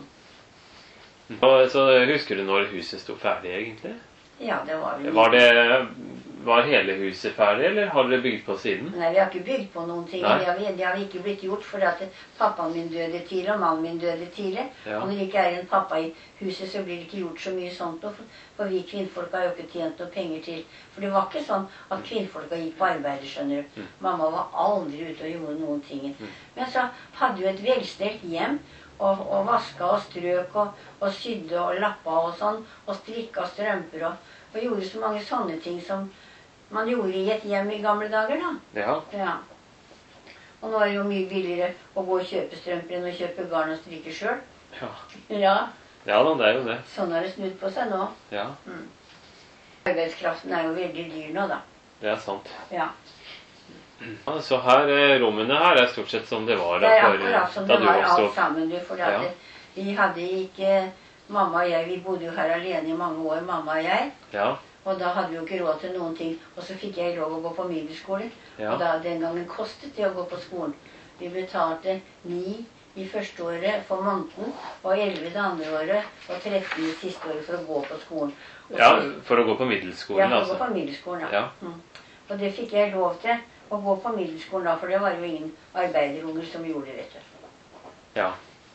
Speaker 2: Og, så husker du når huset sto ferdig, egentlig?
Speaker 1: Ja, det var vel...
Speaker 2: Var, det, var hele huset ferdig, eller har dere bygd på siden?
Speaker 1: Nei, vi har ikke bygd på noen ting.
Speaker 2: Nei.
Speaker 1: Det har, vi, det har vi ikke blitt gjort, fordi at pappaen min døde tidlig, og mannen min døde tidlig.
Speaker 2: Ja.
Speaker 1: Og når det ikke er en pappa i huset, så blir det ikke gjort så mye sånt. For, for vi kvinnfolk har jo ikke tjent noe penger til. For det var ikke sånn at kvinnfolka gikk på arbeid, skjønner du.
Speaker 2: Mm.
Speaker 1: Mamma var aldri ute og gjorde noen ting.
Speaker 2: Mm.
Speaker 1: Men så hadde jo et velstelt hjem, og, og vaska og strøk, og, og sydde og lappa og sånn, og strikka strømper, og, og gjorde så mange sånne ting som man gjorde i et hjem i gamle dager, da.
Speaker 2: Ja.
Speaker 1: Ja. Og nå er det jo mye billigere å gå og kjøpe strømper enn å kjøpe garn og strikke sjøl.
Speaker 2: Ja.
Speaker 1: Ja,
Speaker 2: Ja da, det er jo det.
Speaker 1: sånn har det snudd på seg nå.
Speaker 2: Ja,
Speaker 1: Arbeidskraften er jo veldig dyr nå, da.
Speaker 2: det er sant.
Speaker 1: Ja.
Speaker 2: Ja, så her, eh, rommene her er stort sett som det var
Speaker 1: Det
Speaker 2: da,
Speaker 1: er
Speaker 2: for,
Speaker 1: akkurat som
Speaker 2: da
Speaker 1: det
Speaker 2: du
Speaker 1: var
Speaker 2: vokste
Speaker 1: alt
Speaker 2: opp.
Speaker 1: sammen, du. For
Speaker 2: Ja.
Speaker 1: vi hadde ikke Mamma og jeg, vi bodde jo her alene i mange år, mamma og jeg.
Speaker 2: Ja,
Speaker 1: Og da hadde vi jo ikke råd til noen ting. Og så fikk jeg lov å gå på middelskole.
Speaker 2: ja,
Speaker 1: Og da, den gangen kostet det å gå på skolen. Vi betalte ni i første året for måneden, og elleve det andre året, og tretten i siste året for å gå på skolen. Og
Speaker 2: ja,
Speaker 1: så-
Speaker 2: for å gå på middelskolen,
Speaker 1: ja, for å
Speaker 2: altså.
Speaker 1: gå på middelskolen, ja.
Speaker 2: Ja.
Speaker 1: Mm. Og det fikk jeg lov til, å gå på middelskolen da, for det var jo ingen arbeiderunger som gjorde det, vet du.
Speaker 2: Ja.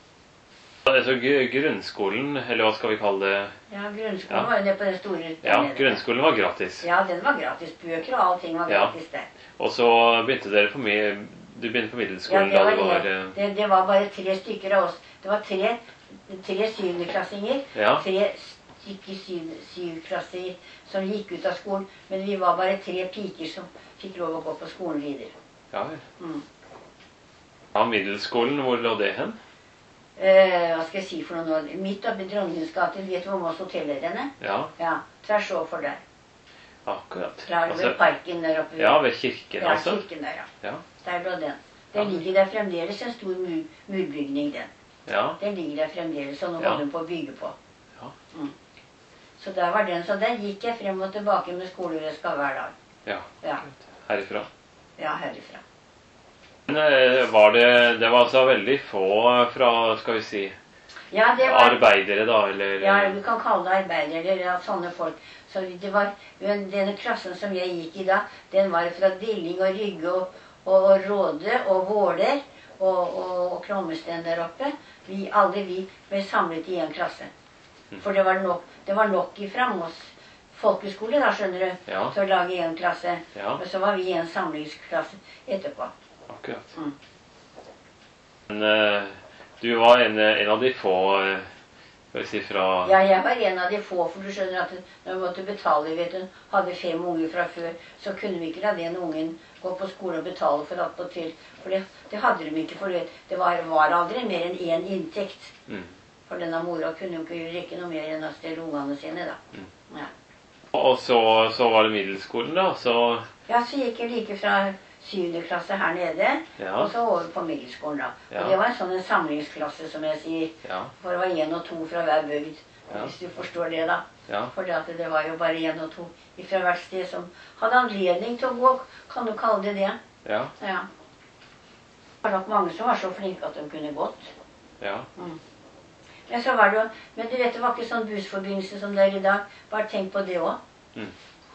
Speaker 2: Altså gr- grunnskolen, eller hva skal vi kalle det?
Speaker 1: Ja, grunnskolen
Speaker 2: Ja.
Speaker 1: var jo nede på den store der
Speaker 2: Ja,
Speaker 1: nede.
Speaker 2: grunnskolen var gratis.
Speaker 1: Ja, den var gratis. Bøker og allting var
Speaker 2: Ja.
Speaker 1: gratis der.
Speaker 2: Og så begynte dere på mi- du begynte på
Speaker 1: Ja,
Speaker 2: middelskolen
Speaker 1: det
Speaker 2: da
Speaker 1: var,
Speaker 2: du var
Speaker 1: det.
Speaker 2: eh,
Speaker 1: Det, det var bare tre stykker av oss. Det var tre, tre syvendeklassinger.
Speaker 2: Ja,
Speaker 1: Tre stykker syv, syvklassinger som gikk ut av skolen. Men vi var bare tre piker som fikk lov å gå på skolen videre.
Speaker 2: ja vel.
Speaker 1: Mm.
Speaker 2: Ja, middelskolen, hvor lå det hen?
Speaker 1: Eh, hva skal jeg si for noe nå? Midt oppe i Dronningens gate. Vet du hvor Moss hotell er henne?
Speaker 2: Ja,
Speaker 1: Ja, tvers overfor der.
Speaker 2: akkurat.
Speaker 1: Der er det ved
Speaker 2: Altså,
Speaker 1: parken der oppe.
Speaker 2: ja, ved kirken,
Speaker 1: Ja,
Speaker 2: altså.
Speaker 1: kirken der, ja.
Speaker 2: Ja,
Speaker 1: Der lå den.
Speaker 2: Ja.
Speaker 1: Den ligger der fremdeles, en stor mur, murbygning, den.
Speaker 2: ja,
Speaker 1: Den ligger der fremdeles, og nå
Speaker 2: Ja.
Speaker 1: holder den på å bygge på.
Speaker 2: Ja.
Speaker 1: Mm. Så der var den, så der gikk jeg frem og tilbake med skoleveska hver dag.
Speaker 2: ja.
Speaker 1: Ja,
Speaker 2: Herifra.
Speaker 1: ja herifra.
Speaker 2: Men eh, var det, det var altså veldig få fra, skal vi si,
Speaker 1: Ja, det var,
Speaker 2: arbeidere da, eller?
Speaker 1: ja, vi kan kalle det arbeidere, eller ja, sånne folk. Så det var, men denne klassen som jeg gikk i da, den var fra Dilling og Rygge og, og, og Råde og Våler og, og, og Klommesten der oppe. Vi, alle vi ble samlet i en klasse. For det var nok, det var nok ifra Moss folkeskole da, skjønner du,
Speaker 2: Ja.
Speaker 1: til å lage en klasse.
Speaker 2: Ja,
Speaker 1: Og så var vi i en samlingsklasse etterpå.
Speaker 2: akkurat.
Speaker 1: Mm.
Speaker 2: Men eh, du var en, en av de få eh, Skal vi si fra...
Speaker 1: Ja, jeg var en av de få, for du skjønner at når vi måtte betale, vet du, hadde fem unger fra før, så kunne vi ikke la den ungen gå på skole og betale for alt på til. For det, det hadde de ikke, for det, det var, var aldri mer enn én inntekt.
Speaker 2: Mm.
Speaker 1: For denne mora kunne jo ikke rekke noe mer enn å stelle ungene sine, da.
Speaker 2: Mm.
Speaker 1: Ja.
Speaker 2: Og så, så var det middelskolen, da, så...
Speaker 1: Ja, så gikk jeg like fra syvende klasse her nede,
Speaker 2: Ja.
Speaker 1: og så over på middelskolen, da.
Speaker 2: Ja.
Speaker 1: Og det var en sånn en samlingsklasse, som jeg sier.
Speaker 2: Ja.
Speaker 1: For det var en og to fra hver bygd,
Speaker 2: Ja.
Speaker 1: hvis du forstår det, da.
Speaker 2: Ja.
Speaker 1: For det, at det var jo bare en og to fra hvert sted som hadde anledning til å gå, kan du kalle det det.
Speaker 2: Ja.
Speaker 1: Ja. Det var nok mange som var så flinke at de kunne gått.
Speaker 2: Ja.
Speaker 1: Mm. Men så var det jo, men du vet, det var ikke sånn bussforbindelse som det er i dag. Bare tenk på det også.
Speaker 2: Mm.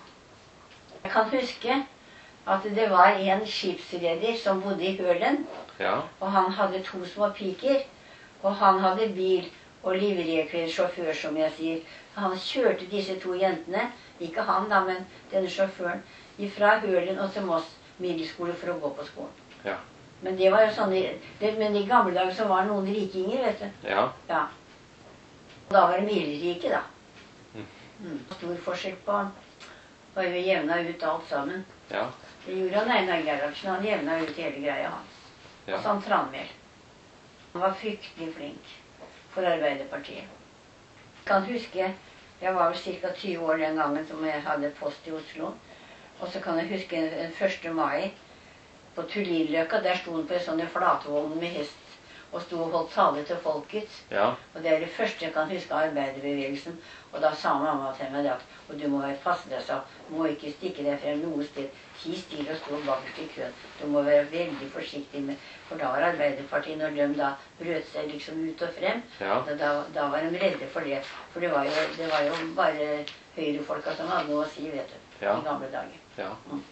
Speaker 1: Jeg kan huske at det var en skipsreder som bodde i Hølen,
Speaker 2: Ja.
Speaker 1: og han hadde to små piker, og han hadde bil og livrekledd sjåfør, som jeg sier. Han kjørte disse to jentene, ikke han da, men denne sjåføren, fra Hølen og til Moss middelskole for å gå på skolen.
Speaker 2: Ja.
Speaker 1: Men det var jo sånn, det, men i gamle dager så var det noen rikinger, vet du.
Speaker 2: Ja.
Speaker 1: Ja. Og da var det middelrike, da.
Speaker 2: Mm.
Speaker 1: Mm. Stor forskjell på, var jo jevna ut alt sammen.
Speaker 2: Ja.
Speaker 1: Det gjorde han Einar Gerhardsen, han jevna ut hele greia, han.
Speaker 2: Ja.
Speaker 1: Og sånn Tranmel. Han var fryktelig flink for Arbeiderpartiet. Jeg kan huske, jeg var vel ca. tyve år den gangen som jeg hadde post i Oslo. Og så kan jeg huske den første mai på Tullinløkka, der sto han på en sånn flatvogn med hest og sto og holdt tale til folket.
Speaker 2: Ja.
Speaker 1: Og det er det første jeg kan huske av arbeiderbevegelsen. Og da sa mamma til meg at og du må passe deg, så du må ikke stikke deg frem noe sted. Ti stille og stå bakerst i køen. Du må være veldig forsiktig med, for da var Arbeiderpartiet, når de da brøt seg liksom ut og frem,
Speaker 2: Ja.
Speaker 1: da, da var de redde for det. For det var jo, det var jo bare høyrefolka som hadde noe å si, vet du,
Speaker 2: Ja.
Speaker 1: i gamle dager.
Speaker 2: Ja.
Speaker 1: Mm.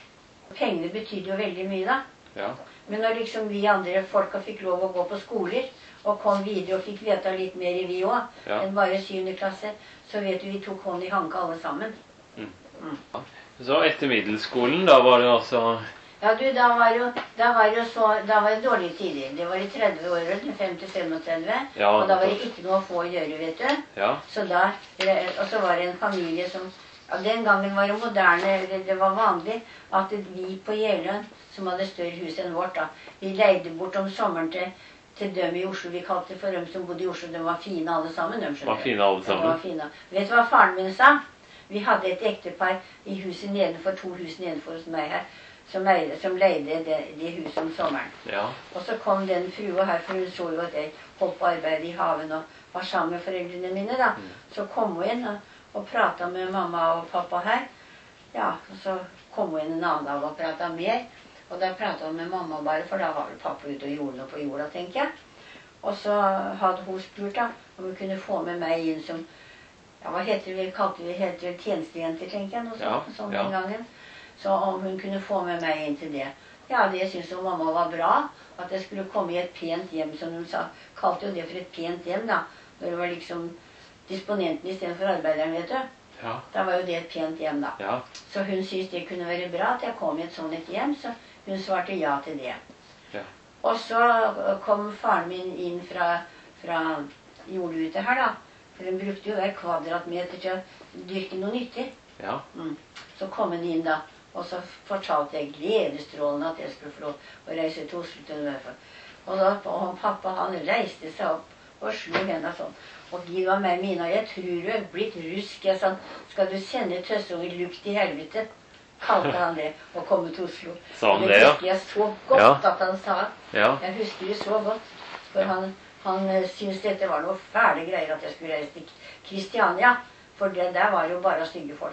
Speaker 1: Pengene betydde jo veldig mye da.
Speaker 2: Ja.
Speaker 1: Men når liksom vi andre folka fikk lov å gå på skoler, og kom videre og fikk vite litt mer i vi også,
Speaker 2: Ja.
Speaker 1: enn bare syvende klasse, så vet du, vi tok hånd i hanke alle sammen.
Speaker 2: Mm.
Speaker 1: Mm.
Speaker 2: Så etter middelskolen, da var det altså...
Speaker 1: Ja, du, da var jo, da var jo så, da var det dårlige tider. Det var i tredve år, fem til femogtredve,
Speaker 2: Ja,
Speaker 1: og da var det
Speaker 2: nettopp.
Speaker 1: ikke noe å få å gjøre, vet du.
Speaker 2: Ja.
Speaker 1: Så da, og så var det en familie som, ja, den gangen var det moderne, det, det var vanlig, at vi på Jeløen, som hadde større hus enn vårt da, vi leide bort om sommeren til, til dem i Oslo, vi kalte det for dem som bodde i Oslo, de var fine alle sammen, de skjønner.
Speaker 2: Var fine alle
Speaker 1: De var
Speaker 2: sammen.
Speaker 1: fine. Vet du hva faren min sa? Vi hadde et ektepar i huset nedenfor, to hus nedenfor hos meg her, som leide, som leide det, det huset om sommeren.
Speaker 2: Ja.
Speaker 1: Og så kom den frua her, for hun så jo at jeg holdt på arbeid i haven og var sammen med foreldrene mine da.
Speaker 2: Mm.
Speaker 1: Så kom hun inn og, og pratet med mamma og pappa her. Ja, og så kom hun inn en annen dag og pratet mer. Og da pratet hun med mamma bare, for da var vel pappa ute og gjorde noe på jorda, tenker jeg. Og så hadde hun spurt da, om hun kunne få med meg inn som, ja, hva heter vi, kalte vi, heter det tjenestejenter, tenker jeg, noe
Speaker 2: Ja,
Speaker 1: sånt, sånn
Speaker 2: ja.
Speaker 1: den gangen. Så om hun kunne få med meg inn til det. Ja, det syntes jo mamma var bra, at jeg skulle komme i et pent hjem, som hun sa, kalte jo det for et pent hjem da, når det var liksom disponenten i stedet for arbeideren, vet du.
Speaker 2: Ja.
Speaker 1: Da var jo det et pent hjem da.
Speaker 2: Ja.
Speaker 1: Så hun syntes det kunne være bra at jeg kom i et sånt et hjem, så hun svarte ja til det.
Speaker 2: Ja.
Speaker 1: Og så kom faren min inn fra, fra jordute her da, for hun brukte jo hver kvadratmeter til å dyrke noe nyttig.
Speaker 2: Ja.
Speaker 1: Mm. Så kom hun inn da, og så fortalte jeg gledesstrålende at jeg skulle få lov å reise til Oslo til Nødvendig. Og da, og pappa han reiste seg opp og slo henne sånn. Og Gid var med Mina, jeg tror du er blitt rusk. Jeg sa, skal du sende tøssunger lukt i helvete? Kalte han det, og komme til Oslo.
Speaker 2: Sa han
Speaker 1: Og
Speaker 2: det, ja?
Speaker 1: husker jeg så godt
Speaker 2: Ja.
Speaker 1: at han sa.
Speaker 2: Ja.
Speaker 1: Jeg husker det så godt. For
Speaker 2: Ja.
Speaker 1: han, han eh, syntes dette var noe fæle greier at jeg skulle reise til Kristiania. For det der var jo bare stygge folk.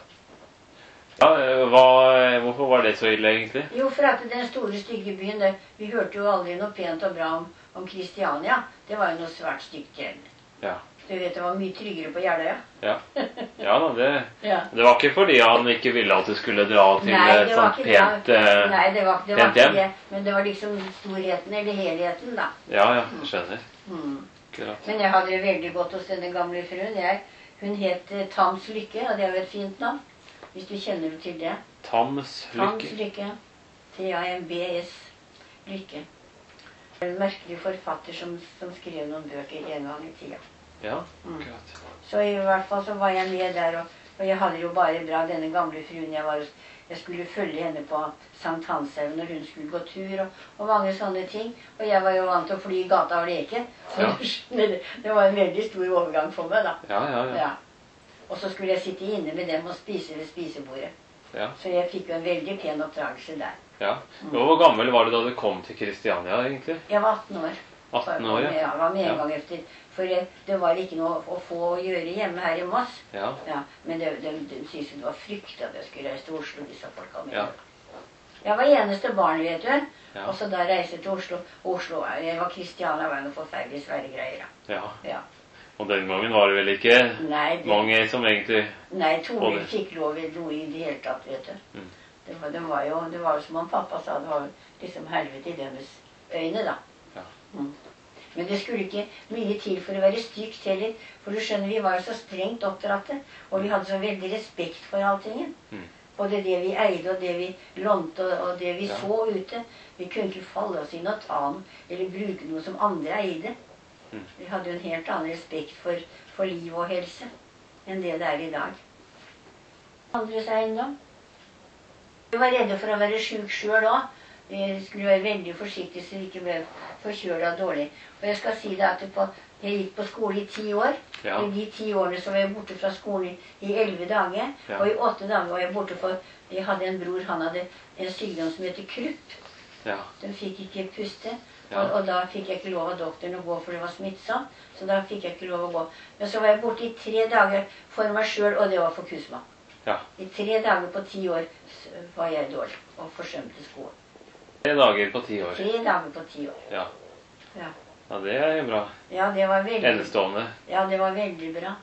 Speaker 2: Ja, hva, hvorfor var det så ille, egentlig?
Speaker 1: Jo, for at den store, stygge byen, det, vi hørte jo aldri noe pent og bra om, om Kristiania. Det var jo noe svært stygt igjen.
Speaker 2: Ja.
Speaker 1: Du vet, det var mye tryggere på Jeløya.
Speaker 2: Ja. Ja da, det,
Speaker 1: Ja.
Speaker 2: det var ikke fordi han ikke ville at du skulle dra til
Speaker 1: Nei,
Speaker 2: et
Speaker 1: det var
Speaker 2: sånt
Speaker 1: ikke
Speaker 2: pent
Speaker 1: det.
Speaker 2: eh,
Speaker 1: Nei, det var, det var
Speaker 2: pent
Speaker 1: ikke
Speaker 2: hjem.
Speaker 1: det. Men det var liksom storheten eller helheten, da.
Speaker 2: Ja, ja, jeg skjønner.
Speaker 1: Mm.
Speaker 2: Akkurat.
Speaker 1: Men jeg hadde det veldig godt hos denne gamle fruen. Jeg, hun het eh, Tams Lykke, og det er jo et fint navn. Hvis du kjenner til det.
Speaker 2: Tams
Speaker 1: Tams
Speaker 2: Lykke.
Speaker 1: Lykke. T A M B S Lykke. En merkelig forfatter som, som skrev noen bøker en gang i tida.
Speaker 2: Ja,
Speaker 1: Mm.
Speaker 2: akkurat.
Speaker 1: Så i hvert fall så var jeg med der, og, og jeg hadde jo bare bra denne gamle fruen. Jeg, var, jeg skulle følge henne på Sankt Hanshaugen når hun skulle gå tur, og, og mange sånne ting. Og jeg var jo vant til å fly i gata og leke. Så
Speaker 2: Ja.
Speaker 1: det, det var en veldig stor overgang for meg, da.
Speaker 2: Ja, ja, ja.
Speaker 1: Ja. Og så skulle jeg sitte inne med dem og spise ved spisebordet.
Speaker 2: Ja.
Speaker 1: Så jeg fikk jo en veldig pen oppdragelse der.
Speaker 2: ja. Hvor gammel var du da du kom til Kristiania, egentlig?
Speaker 1: Jeg var atten år.
Speaker 2: atten år, ja.
Speaker 1: Ja, jeg var med en
Speaker 2: Ja.
Speaker 1: gang efter. For eh, det var ikke noe å få å gjøre hjemme her i Moss.
Speaker 2: Ja.
Speaker 1: Ja, men de, de, de syntes det var frykt at jeg skulle reise til Oslo, disse folka mine.
Speaker 2: Ja.
Speaker 1: Jeg var eneste barn, vet du.
Speaker 2: Ja.
Speaker 1: Og så da reiste jeg til Oslo. Oslo, jeg var Kristiania, var noe forferdelig svære greier. Da.
Speaker 2: ja.
Speaker 1: Ja.
Speaker 2: Og den gangen var det vel ikke
Speaker 1: Nei, det,
Speaker 2: mange som egentlig
Speaker 1: nei,
Speaker 2: Og
Speaker 1: Tore
Speaker 2: det-
Speaker 1: fikk lov i noe i det hele tatt, vet du.
Speaker 2: Mm.
Speaker 1: Det, var, det, var jo, det var jo som om pappa sa, det var liksom helvete i deres øyne, da.
Speaker 2: Ja.
Speaker 1: Mm. Men det skulle ikke mye til for å være stygt heller. For du skjønner, vi var jo så strengt oppdratte, og vi hadde så veldig respekt for alltingen.
Speaker 2: Mm.
Speaker 1: Både det vi eide, og det vi lånte, og, og det vi
Speaker 2: Ja.
Speaker 1: så ute. Vi kunne ikke falle oss inn og ta noe, eller bruke noe som andre eide.
Speaker 2: Mm.
Speaker 1: Vi hadde jo en helt annen respekt for, for liv og helse enn det det er i dag. Aldri seg eiendom. Vi var redde for å være syk sjøl òg. Vi skulle være veldig forsiktige så vi ikke ble forkjøla dårlig. Og jeg skal si det at det på, jeg gikk på skole i ti år.
Speaker 2: Ja.
Speaker 1: Og i de ti årene så var jeg borte fra skolen i elleve dager.
Speaker 2: Ja.
Speaker 1: Og i åtte dager var jeg borte for jeg hadde en bror, han hadde en sykdom som heter krupp.
Speaker 2: Ja.
Speaker 1: Den fikk ikke puste.
Speaker 2: Ja.
Speaker 1: Og, og da fikk jeg ikke lov av doktoren å gå, for det var smittsomt. Så da fikk jeg ikke lov å gå. Men så var jeg borte i tre dager for meg sjøl, og det var for kusma.
Speaker 2: Ja.
Speaker 1: I tre dager på ti år var jeg dårlig og forsømte skolen.
Speaker 2: Tre dager på ti år.
Speaker 1: Tre dager på ti år.
Speaker 2: Ja.
Speaker 1: Ja.
Speaker 2: ja, det er jo bra.
Speaker 1: Ja, det var veldig,
Speaker 2: Enestående.
Speaker 1: ja, det var veldig bra.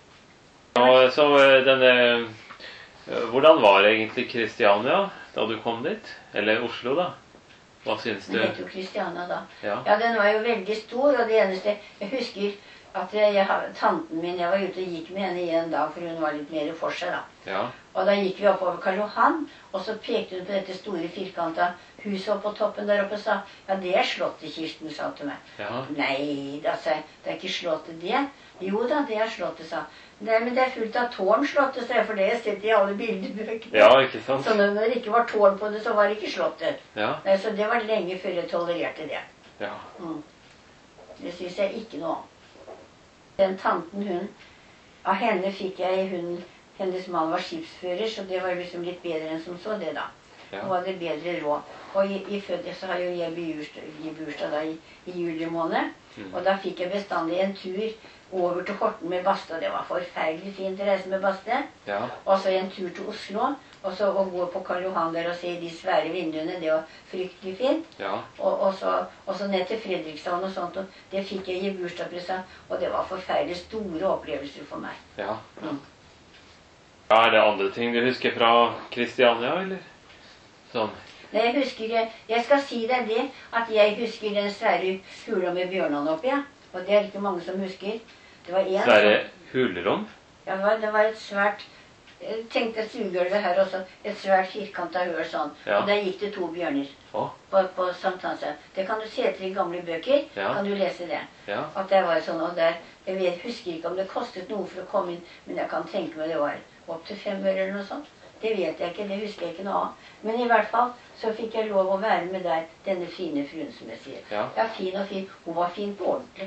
Speaker 2: Og så eh, denne eh, Hvordan var egentlig Kristiania da du kom dit? Eller Oslo, da? Hva syns du?
Speaker 1: Den het jo Kristiania da.
Speaker 2: Ja.
Speaker 1: Ja, den var jo veldig stor, og det eneste jeg husker at jeg, jeg, tanten min, jeg var ute og gikk med henne en dag, for hun var litt mer for seg da.
Speaker 2: Ja.
Speaker 1: Og da gikk vi oppover Karl Johan, og så pekte hun på dette store firkanta huset oppe på toppen der oppe og sa, ja, det er slottet, Kirsten, sa til meg.
Speaker 2: Ja.
Speaker 1: Nei, da sa jeg, det er ikke slottet det. Jo da, det er slottet, sa. Nei, men det er fullt av tårn slottet, sa jeg, for det har jeg sett i alle bildebøkene.
Speaker 2: ja, ikke sant?
Speaker 1: Så når det ikke var tårn på det, så var det ikke slottet.
Speaker 2: Ja.
Speaker 1: Nei, så det var lenge før jeg tolererte det.
Speaker 2: Ja.
Speaker 1: Mm. Det synes jeg ikke noe om. Den tanten hun, av henne fikk jeg, hun, hennes mann var skipsfører, så det var liksom litt bedre enn som så det da.
Speaker 2: Ja.
Speaker 1: Nå var det bedre råd. Og i, i fødte så har jo jeg bursdag, bursdag da i, i juli måned,
Speaker 2: Mm.
Speaker 1: og da fikk jeg bestandig en tur over til Horten med Basta. Det var forferdelig fint å reise med Basta.
Speaker 2: Ja.
Speaker 1: Og så en tur til Oslo, og så å gå på Karl Johan der og se de svære vinduene, det var fryktelig fint.
Speaker 2: Ja.
Speaker 1: Og, og, så, og så ned til Fredrikstad og sånt, og det fikk jeg i bursdagspresang, og det var forferdelig store opplevelser for meg.
Speaker 2: Ja.
Speaker 1: Mm.
Speaker 2: Ja, er det andre ting du husker fra Kristiania, eller? Sånn.
Speaker 1: Nei, jeg husker, jeg skal si deg det, at jeg husker den svære hula med bjørnene oppi, ja. Og det er ikke mange som husker. Det var en
Speaker 2: Svære
Speaker 1: som-
Speaker 2: hulrom?
Speaker 1: Ja, det var, det var et svært, jeg tenkte sugulvet her også, et svært firkantet høl sånn.
Speaker 2: Ja.
Speaker 1: Og der gikk det to bjørner
Speaker 2: Å,
Speaker 1: på, på Sankt Hanshaugen. Det kan du se etter i gamle bøker,
Speaker 2: Ja.
Speaker 1: kan du lese det.
Speaker 2: ja.
Speaker 1: At det var sånn, og der, jeg vet, husker ikke om det kostet noe for å komme inn, men jeg kan tenke meg det var opp til fem øre eller noe sånt. Det vet jeg ikke, det husker jeg ikke noe av. Men i hvert fall så fikk jeg lov å være med der, denne fine fruen som jeg sier.
Speaker 2: Ja.
Speaker 1: Ja, fin og fin. Hun var fin på ordentlig.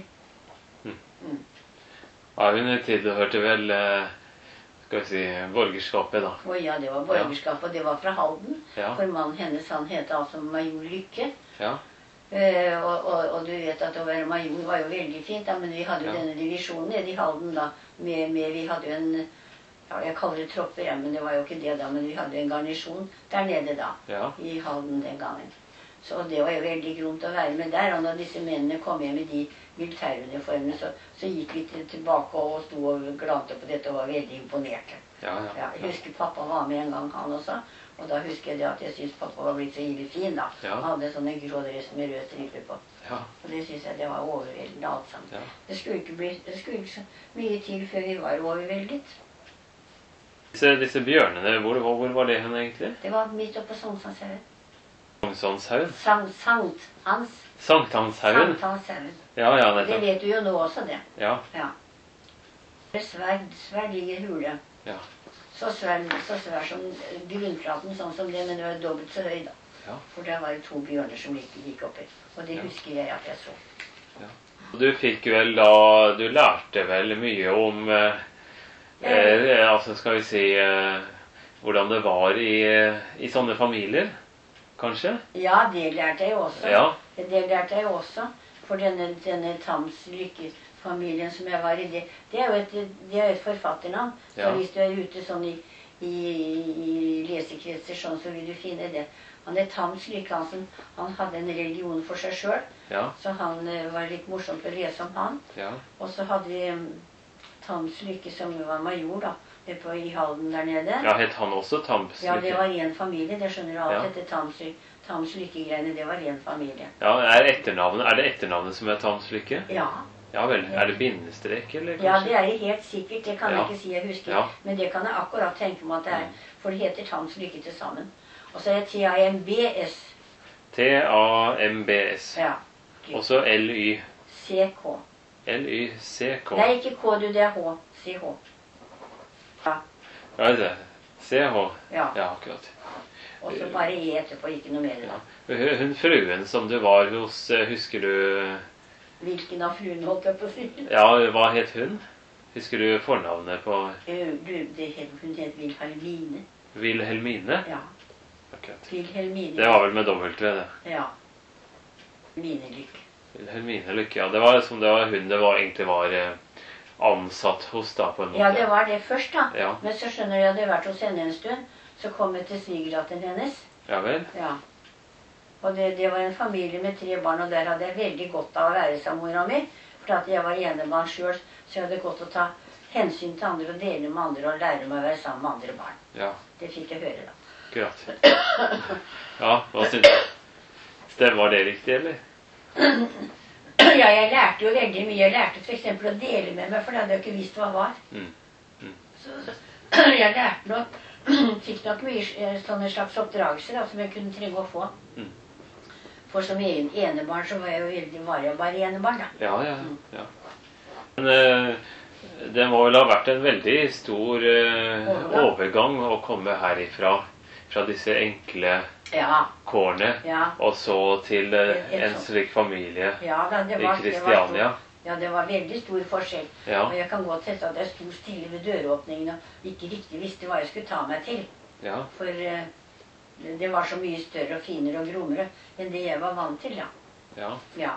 Speaker 2: Ja, hun tilhørte vel eh, skal vi si, borgerskapet, da.
Speaker 1: Og ja, det var borgerskap, og det var fra Halden.
Speaker 2: Ja.
Speaker 1: For mannen hennes, han het altså major Lykke.
Speaker 2: Ja.
Speaker 1: Eh, og, og, og du vet at å være major var jo veldig fint, da, men vi hadde jo
Speaker 2: Ja.
Speaker 1: denne divisjonen nede i Halden da. Med, med, vi hadde jo en, ja, jeg kaller det tropper, ja, men det var jo ikke det da, men vi hadde en garnisjon der nede da.
Speaker 2: Ja.
Speaker 1: I Halden den gangen. Så det var jo veldig grunt å være med der, og når disse mennene kom hjem i de militæruniformene, så, så gikk vi til, tilbake og sto og glante på dette og var veldig imponerte.
Speaker 2: Ja, ja.
Speaker 1: Ja, jeg husker pappa var med en gang, han også, og da husker jeg det at jeg synes pappa var blitt så ille fin da.
Speaker 2: Ja.
Speaker 1: Han hadde sånne grå dress med rød stripe på.
Speaker 2: Ja.
Speaker 1: Og det synes jeg det var overveldende alt sammen.
Speaker 2: Ja.
Speaker 1: Det skulle ikke bli, det skulle ikke så mye til før vi var overveldet.
Speaker 2: Disse, disse bjørnene, hvor, hvor var det hen egentlig?
Speaker 1: Det var midt oppe på Sognsvanshaugen.
Speaker 2: Sognsvanshaugen?
Speaker 1: Sankt, Sankt Hans.
Speaker 2: Sankthanshaugen?
Speaker 1: Sankt Hanshaugen.
Speaker 2: Ja, ja,
Speaker 1: Det
Speaker 2: nettopp.
Speaker 1: vet du jo nå også det.
Speaker 2: Ja.
Speaker 1: Ja. Svær, svær diger hule.
Speaker 2: Ja.
Speaker 1: Så svær, så svær som grunnflaten, sånn som det, men det var dobbelt så høy da.
Speaker 2: Ja.
Speaker 1: For der var det to bjørner som gikk, gikk oppi. Og det
Speaker 2: Ja.
Speaker 1: husker jeg at jeg så.
Speaker 2: Ja. Du fikk vel da, du lærte vel mye om, eh, eh, altså skal vi si, eh, hvordan det var i, i sånne familier, kanskje?
Speaker 1: Ja, det lærte jeg jo også.
Speaker 2: Ja.
Speaker 1: Det lærte jeg jo også. For denne, denne Tams Lykke-familien som jeg var i, det, det er jo et, det er jo et forfatternavn. Så
Speaker 2: Ja.
Speaker 1: hvis du er ute sånn i, i, i lesekretser sånn, så vil du finne det. Han er Tams Lykke, han, han hadde en religion for seg selv.
Speaker 2: Ja.
Speaker 1: Så han eh, var litt morsomt å lese om han.
Speaker 2: Ja.
Speaker 1: Og så hadde vi um, Tams Lykke som var major da, det på, i Halden der nede.
Speaker 2: Ja, het han også Tams
Speaker 1: Ja, det
Speaker 2: Lykke?
Speaker 1: var en familie, det skjønner du alt.
Speaker 2: Ja.
Speaker 1: Dette Tams, Tams Lykke-greiene, det var en familie.
Speaker 2: Ja, er, etternavnet, er det etternavnet som er Tams Lykke?
Speaker 1: Ja.
Speaker 2: Ja vel, er det bindestrek, eller
Speaker 1: Ja,
Speaker 2: kanskje?
Speaker 1: det er det helt sikkert. Det kan
Speaker 2: Ja.
Speaker 1: jeg ikke si jeg husker.
Speaker 2: Ja.
Speaker 1: Men det kan jeg akkurat tenke meg at det er.
Speaker 2: Mm.
Speaker 1: For det heter Tams Lykke til sammen. Og så er det T A M B S.
Speaker 2: T A M B S.
Speaker 1: Ja.
Speaker 2: Og så L Y
Speaker 1: C K.
Speaker 2: L Y C K.
Speaker 1: Nei, ikke K, du, det er H. C H. Ja.
Speaker 2: Ja, det er C H.
Speaker 1: Ja.
Speaker 2: Ja, akkurat.
Speaker 1: Og så bare E etterpå, ikke noe mer.
Speaker 2: Ja.
Speaker 1: Da.
Speaker 2: Hun hun fruen som du var hos, eh, husker du
Speaker 1: Hvilken av fruene holdt jeg på å si?
Speaker 2: Ja, hva het hun? Husker du fornavnet på
Speaker 1: Eh, Du, det het, hun het Wilhelmine.
Speaker 2: Wilhelmine?
Speaker 1: Ja.
Speaker 2: Akkurat.
Speaker 1: Wilhelmine.
Speaker 2: Det var vel med dobbelt V, det.
Speaker 1: Ja. Minelykke.
Speaker 2: Wilhelmine Lykke, ja. Det var som det var hun det var, egentlig var eh, ansatt hos, da, på en måte.
Speaker 1: Ja, det var det først, da.
Speaker 2: Ja.
Speaker 1: Men så skjønner jeg at jeg hadde vært hos henne en stund. Så kom jeg til svigerdatteren hennes.
Speaker 2: Ja vel?
Speaker 1: Ja. Og det, det var en familie med tre barn, og der hadde jeg veldig godt av å være sammen med mora mi. For at jeg var enebarn sjøl, så jeg hadde godt å ta hensyn til andre og dele med andre og lære meg å være sammen med andre barn.
Speaker 2: Ja,
Speaker 1: Det fikk jeg høre, da.
Speaker 2: akkurat. Ja, hva syns du? Stemmer det riktig, eller?
Speaker 1: Ja, jeg lærte jo veldig mye. Jeg lærte f.eks. å dele med meg, for det hadde jeg ikke visst hva var.
Speaker 2: Mm. Mm.
Speaker 1: Så, så jeg lærte nok, fikk nok mye eh, sånne slags oppdragelser da, som jeg kunne trenge å få.
Speaker 2: Mm.
Speaker 1: For som en, enebarn så var jeg jo veldig, var jeg bare enebarn, da.
Speaker 2: Ja, ja, ja. Men eh, det må vel ha vært en veldig stor eh,
Speaker 1: Overgang.
Speaker 2: overgang å komme herifra, fra disse enkle
Speaker 1: Ja,
Speaker 2: kårene,
Speaker 1: ja,
Speaker 2: og så til eh,
Speaker 1: Helt
Speaker 2: en
Speaker 1: sånn.
Speaker 2: slik familie
Speaker 1: ja, da, det
Speaker 2: i
Speaker 1: var, det var
Speaker 2: Kristiania.
Speaker 1: stor, ja, det var veldig stor forskjell.
Speaker 2: Ja,
Speaker 1: Og jeg kan godt hete at jeg sto stille ved døråpningen og ikke riktig visste hva jeg skulle ta meg til.
Speaker 2: ja,
Speaker 1: For eh, det var så mye større og finere og grommere enn det jeg var vant til, ja.
Speaker 2: ja.
Speaker 1: Ja.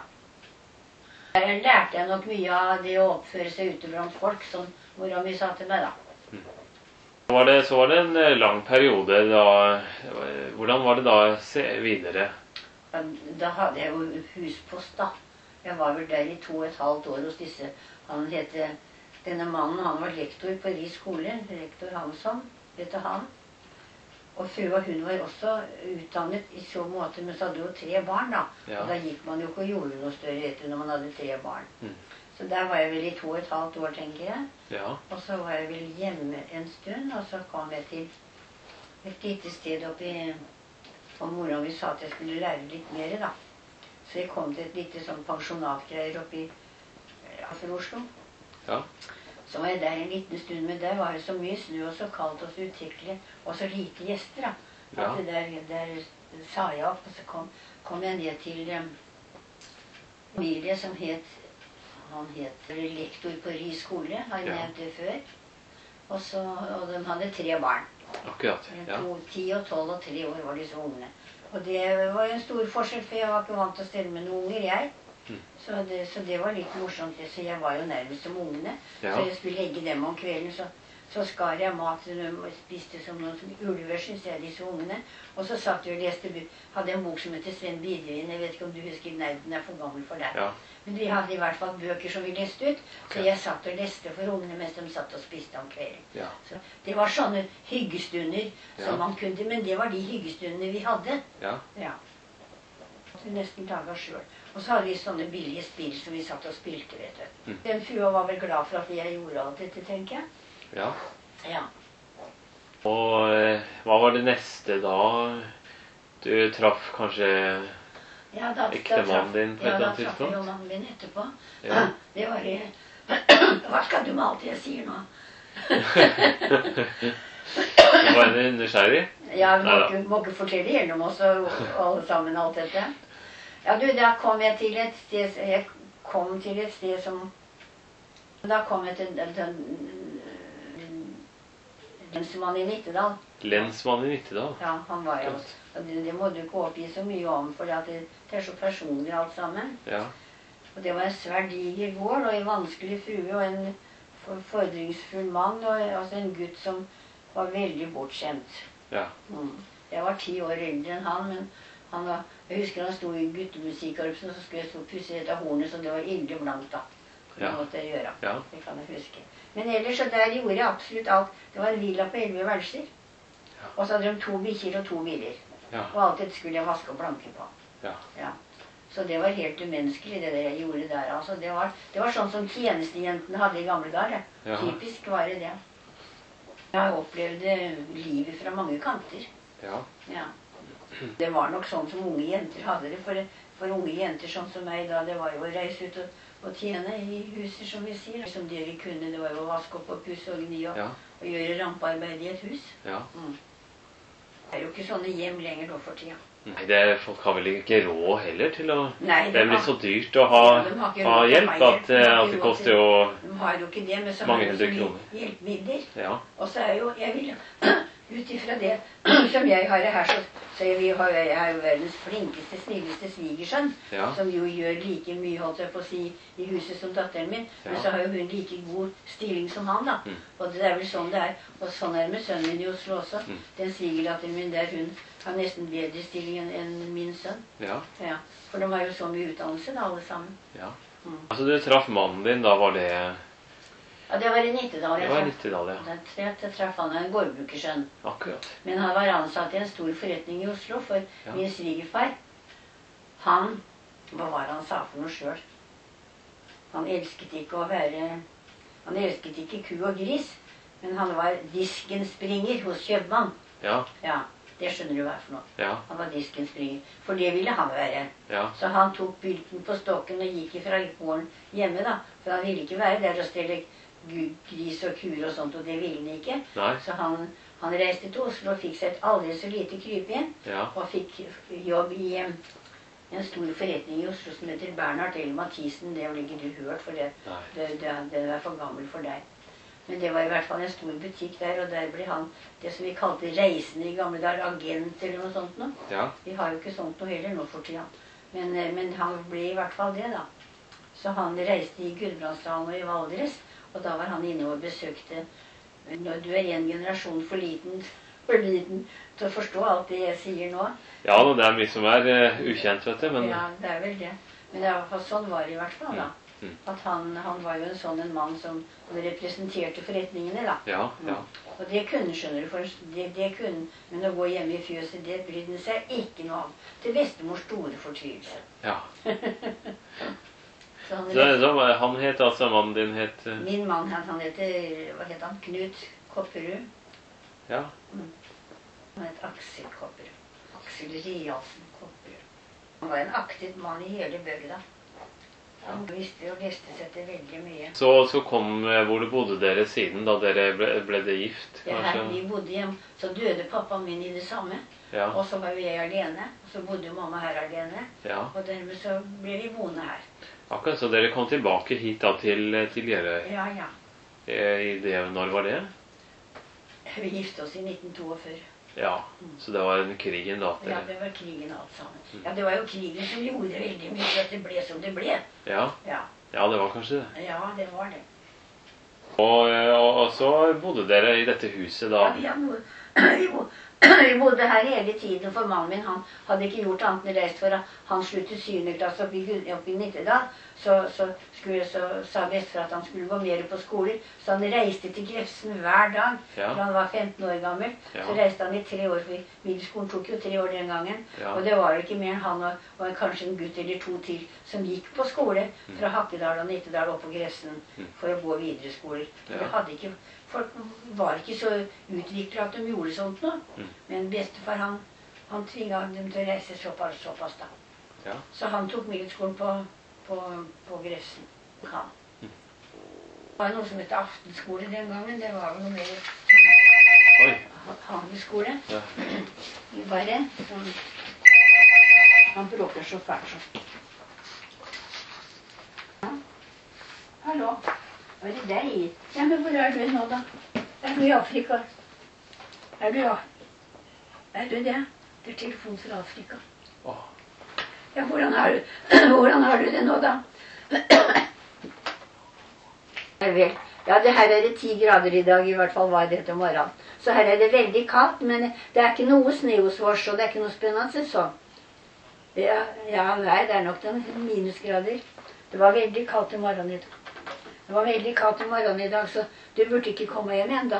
Speaker 1: Der lærte jeg nok mye av det å oppføre seg ute blant folk, som mora mi sa til meg, da.
Speaker 2: Så var det, så var det en eh, lang periode da. eh, Hvordan var det da se videre?
Speaker 1: Da, da hadde jeg jo huspost, da. Jeg var vel der i to og et halvt år hos disse. Han hette, denne mannen, han var lektor på Ris skole. Rektor Hansson, heter han. Og frua, hun var også utdannet i så måte, men så hadde hun tre barn, da.
Speaker 2: Ja.
Speaker 1: Og da gikk man jo ikke og gjorde noe større etter når man hadde tre barn.
Speaker 2: Mm.
Speaker 1: Så der var jeg vel i to og et halvt år, tenker jeg.
Speaker 2: Ja,
Speaker 1: Og så var jeg vel hjemme en stund, og så kom jeg til et lite sted oppi. Og mora mi sa at jeg skulle lære litt mer, da. Så jeg kom til et lite sånn pensjonatgreier oppi eh, for Oslo.
Speaker 2: ja,
Speaker 1: Så var jeg der en liten stund, men der var det så mye snø og så kaldt og så utekkelig, og så lite gjester, da.
Speaker 2: Ja.
Speaker 1: At det der, der sa jeg opp, og så kom, kom jeg ned til en familie som het Han het lektor på Ris skole, har jeg
Speaker 2: Ja.
Speaker 1: nevnt det før. Og, så, og de hadde tre barn.
Speaker 2: akkurat. Ja,
Speaker 1: To, ti og tolv og tre år var disse ungene. Og det var jo en stor forskjell, for jeg var ikke vant til å stelle med noen unger, jeg.
Speaker 2: Mm.
Speaker 1: Så det, så det var litt morsomt. Så jeg var jo nærmest som ungene.
Speaker 2: Ja.
Speaker 1: Så jeg skulle legge dem om kvelden, så, så skar jeg mat til dem og spiste som noen som ulver, synes jeg, disse ungene. Og så satt jeg og leste, hadde en bok som heter Sven Bidevin. Jeg vet ikke om du husker den, den er for gammel for deg.
Speaker 2: ja,
Speaker 1: Men vi hadde i hvert fall bøker som vi leste ut, så
Speaker 2: Ok.
Speaker 1: jeg satt og leste for ungene mens de satt og spiste om kvelden.
Speaker 2: ja.
Speaker 1: Så det var sånne hyggestunder som
Speaker 2: Ja.
Speaker 1: man kunne, men det var de hyggestundene vi hadde.
Speaker 2: ja.
Speaker 1: Ja. Vi nesten laga sjøl. Og så hadde vi sånne billige spill som vi satt og spilte, vet du.
Speaker 2: Mm.
Speaker 1: Den frua var vel glad for at jeg gjorde alt dette, tenker jeg.
Speaker 2: ja.
Speaker 1: Ja.
Speaker 2: Og eh, hva var det neste da? Du traff kanskje
Speaker 1: Ja, da,
Speaker 2: Ektemannen
Speaker 1: da traff-
Speaker 2: din på et
Speaker 1: ja,
Speaker 2: eller annet
Speaker 1: da traff jeg jo
Speaker 2: tidspunkt?
Speaker 1: mannen min etterpå.
Speaker 2: Ja.
Speaker 1: Det var i Hva skal du med alt jeg sier nå?
Speaker 2: Du var nysgjerrig?
Speaker 1: Ja, vi må ikke, må ikke fortelle hele om oss og alle sammen alt dette. Ja, du, da kom jeg til et sted, jeg kom til et sted som, da kom jeg til, til lensmann i Nittedal.
Speaker 2: Lensmann i Nittedal?
Speaker 1: Ja, han var jo, og det, det må du ikke oppgi så mye om, for det, det er så personlig alt sammen.
Speaker 2: Ja. Og
Speaker 1: det var en svært diger gård, og en vanskelig frue, og en fordringsfull mann, og altså en gutt som var veldig bortskjemt.
Speaker 2: Ja.
Speaker 1: Mm. Jeg var ti år eldre enn han, men han var, jeg husker han stod i guttemusikkorpsen, og så skulle jeg stå pusse dette hornet, så det var ille blankt da. Det måtte jeg gjøre.
Speaker 2: Ja.
Speaker 1: Det kan jeg huske. Men ellers, så der gjorde jeg absolutt alt. Det var en villa på elleve værelser. Ja. Og så hadde de to bikkjer og to biler.
Speaker 2: Ja.
Speaker 1: Og alt dette skulle jeg vaske og blanke på.
Speaker 2: Ja.
Speaker 1: Ja. Så det var helt umenneskelig, det der jeg gjorde der. Altså, det, var, det var sånn som tjenestejentene hadde i gamle dager. Ja. Typisk var det det. Jeg opplevde livet fra mange kanter.
Speaker 2: Ja.
Speaker 1: Ja. Det var nok sånn som unge jenter hadde det. For, for unge jenter sånn som meg da, det var jo å reise ut og, og tjene i huset, som vi sier. Som det vi kunne, det var jo å vaske opp og pusse og gni og, ja. Og gjøre rampearbeid i et hus.
Speaker 2: Ja.
Speaker 1: Mm. Det er jo ikke sånne hjem lenger nå for tida.
Speaker 2: Nei, det er, folk har vel ikke råd heller til å...
Speaker 1: Nei,
Speaker 2: det er blitt så dyrt å ha, ja, ha hjelp at, de at det koster jo
Speaker 1: de har jo ikke det, men så
Speaker 2: mange
Speaker 1: har
Speaker 2: hundre
Speaker 1: de
Speaker 2: kroner.
Speaker 1: Hjelpemidler.
Speaker 2: Ja.
Speaker 1: Og så er jo, jeg vil ut ifra det som jeg har her, så, så jeg, har, jeg er jo verdens flinkeste, snilleste svigersønn, ja. Som jo gjør like mye, holdt jeg på å si, i huset som datteren min, ja. Men så har jo hun like god stilling som han da. Mm. Og det er vel sånn det er, og sånn er det med sønnen min i Oslo også. Mm. Den svigerdatteren min der, hun har nesten bedre stilling enn min sønn. Ja. Ja. For de har jo så mye utdannelse da, alle sammen.
Speaker 2: Ja. Mm. Altså du traff mannen din, da var det...
Speaker 1: Ja, det var i Nittedal.
Speaker 2: Det var i Nittedal, ja.
Speaker 1: Jeg, jeg traff han en gårdbrukersønn.
Speaker 2: Akkurat.
Speaker 1: Men han var ansatt i en stor forretning i Oslo, for ja. Min svigerfar, han, hva var han sa for noe selv? Han elsket ikke å være, han elsket ikke ku og gris, men han var diskenspringer hos kjøpmann. Ja. Ja, det skjønner du hva for noe. Ja. Han var diskenspringer, for det ville han være. Ja. Så han tok bylten på stokken og gikk fra gården hjemme da, for han ville ikke være der og stelle gris og kur og sånt, og det ville han ikke. Nei. Så han, han reiste til Oslo og fikk seg et aldri så lite krypien, ja. Og fikk jobb i um, en stor forretning i Oslo som heter Bernhard L. Mathisen. Det har vel ikke du hørt, for det, det, det, det er for gammel for deg. Men det var i hvert fall en stor butikk der, og der ble han det som vi kalte reisende i gamle dager, agent eller noe sånt nå. Ja. Vi har jo ikke sånt noe heller nå for tida. Men, men han ble i hvert fall det da. Så han reiste i Gudbrandsdalen og i Valdres, og da var han inne og besøkte. Du er en generasjon for liten, for liten til å forstå alt det jeg sier nå.
Speaker 2: Ja, det er mye som er uh, ukjent, vet du. Men...
Speaker 1: Ja, det er vel det. Men det var, sånn var det i hvert fall da. Mm. At han, han var jo en sånn en mann som representerte forretningene da. Ja, ja. Mm. Og det kunne, skjønner du, for det, det kunne, men å gå hjemme i fjøset, det brydde seg ikke noe av. Til bestemors store fortvilelse. Ja. Så han,
Speaker 2: så, så, han het altså, mannen din het... Uh...
Speaker 1: Min mann, han, han heter, hva heter han? Knut Kopperud. Ja. Mm. Han het Aksel Kopperud. Aksel Rialsen Kopperud. Han var en aktiv mann i hele bygda. Han visste og leste seg til veldig mye.
Speaker 2: Så, så kom, hvor bodde dere siden da dere ble, ble det gift?
Speaker 1: Ja, her, vi bodde hjem, så døde pappaen min i det samme. Ja. Og så var jo jeg alene, og så bodde jo mamma her alene. Ja. Og dermed så ble vi boende her.
Speaker 2: Akkurat, så dere kom tilbake hit da til, til Jeløy?
Speaker 1: Ja, ja.
Speaker 2: I det, når var det?
Speaker 1: Vi gifte oss i nitten førti.
Speaker 2: Ja, mm. Så det var krigen da?
Speaker 1: Ja, det var krigen alt sammen. Mm. Ja, det var jo krigen som gjorde veldig mye for at det ble som det ble. Ja,
Speaker 2: ja. Ja, det var kanskje det.
Speaker 1: Ja, det var det.
Speaker 2: Og, og, og så bodde dere i dette huset da?
Speaker 1: Ja, vi bodde, vi bodde her hele tiden, for mannen min, han hadde ikke gjort annet enn reist for at han sluttet syvende klasse oppe i, oppe i Nittedal. Så, så, skulle, så sa bestefar at han skulle gå mer på skoler, så han reiste til Grefsen hver dag, ja. Da han var femten år gammel. Ja. Så reiste han i tre år, for middelskolen tok jo tre år den gangen, ja. Og det var ikke mer enn han og, og kanskje en gutt eller to til som gikk på skole fra Hakkedal og Nittedal opp på Grefsen for å gå videre skoler. Ja. Det hadde ikke... Folk var ikke så utviklet at de gjorde sånt nå. Mm. Men bestefar, han, han tvinget dem til å reise såpass, såpass da. Ja. Så han tok middelskolen på, på, på Grefsen. Han. Mm. Det var noe som het aftenskole den gangen. Det var vel noe mer
Speaker 2: Oi.
Speaker 1: hageskole.
Speaker 2: Ja.
Speaker 1: Bare sånn. Han bråker så fælt sånn. Ja. Hallo. Hva er det deg? Ja, men hvor er du nå da? Er du i Afrika? Er du, ja? Er du det? Det er telefon fra Afrika.
Speaker 2: Åh.
Speaker 1: Ja, hvordan har du, hvordan har du det nå da? Vel, ja, det her er det ti grader i dag, i hvert fall var det til morgenen. Så her er det veldig kaldt, men det er ikke noe snø hos oss, og det er ikke noe spennende sånn. Ja, ja, nei, det er nok den minusgrader. Det var veldig kaldt i morgenen i dag. Det var veldig kaldt i morgenen i dag, så du burde ikke komme hjem igjen da.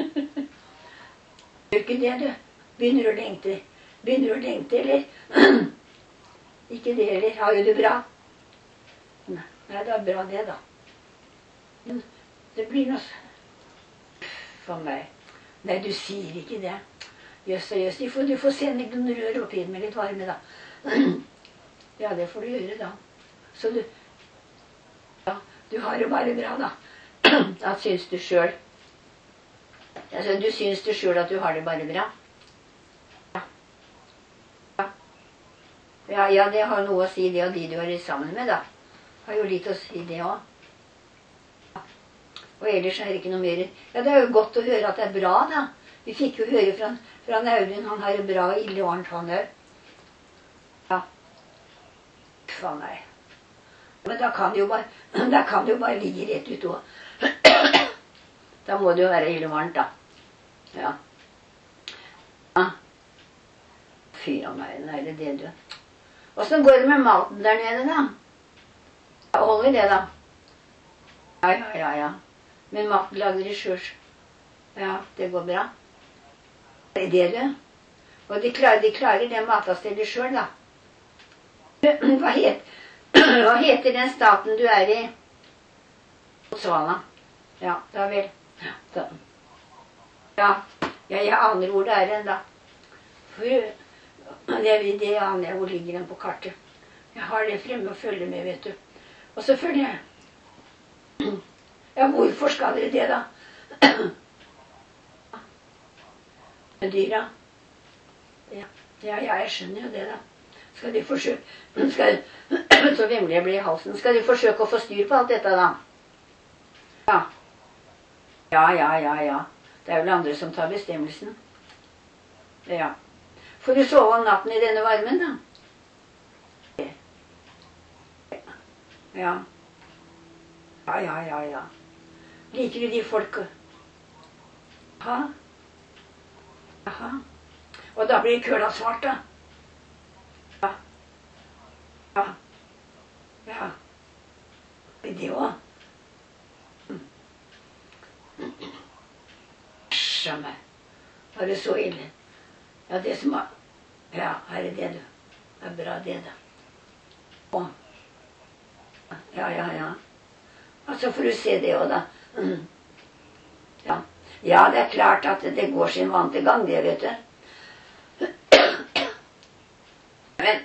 Speaker 1: Gjør ikke det, du. Begynner å lengte. Begynner å lengte, eller? Ikke det heller. Har du det bra? Nei, det er bra det da. Men det blir noe for meg. Nei, du sier ikke det. Jøss og jøss, du får, du får se noen rør oppi med litt varme da. Ja, det får du gjøre da. Så du, ja, du har det bare bra da. Da syns du selv. Altså, du syns du selv at du har det bare bra. Ja. Ja. Ja, ja, det har noe å si det, og de du er sammen med da. Har jo litt å si det også. Og ellers er det ikke noe mer. Ja, det er jo godt å høre at det er bra, da. Vi fikk jo høre fra, fra Naudun, han har det bra og ille varmt, han er. Ja. Faen nei. Men da kan det jo bare, da kan det jo bare ligge rett ut også. Da må det jo være ille varmt, da. Ja. Ja. Fy av meg, nei, det er det du. Hvordan går det med maten der nede, da? Ja, holder det, da. Ja, ja, ja, ja. Men maten lager de selv. Ja, det går bra. Det er det, du. Og de klarer, de klarer det matastedet selv, da. Hva, het, hva heter den staten du er i? Botswana. Ja, da vel. Ja, da. Ja, ja, jeg aner hvor det er en, da. For, det, det aner jeg hvor ligger den på kartet. Jeg har det fremme og følger med, vet du. Og så følger jeg. Ja, hvorfor skal dere det, da? Med dyra? Ja, ja, ja, jeg skjønner jo det, da. Skal de forsøke skal, Så vemmelig jeg blir i halsen. Skal de forsøke å få styr på alt dette, da? Ja. Ja, ja, ja, ja. Det er vel andre som tar bestemmelsen. Ja. Får du sove om natten i denne varmen, da? Ja. Ja, ja, ja, ja. Liker du de folka? Jaha. Jaha. Og da blir køla svart, da? Ja. Ja. Ja. Det også. Æsj av meg. Var det så ille? Ja, det som var... Ja, her er det, du. Det er bra, det, da. Å. Ja, ja, ja. Og så får du se det også, da. Mm. Ja. Ja, det er klart at det går sin vante gang, det, vet du. Men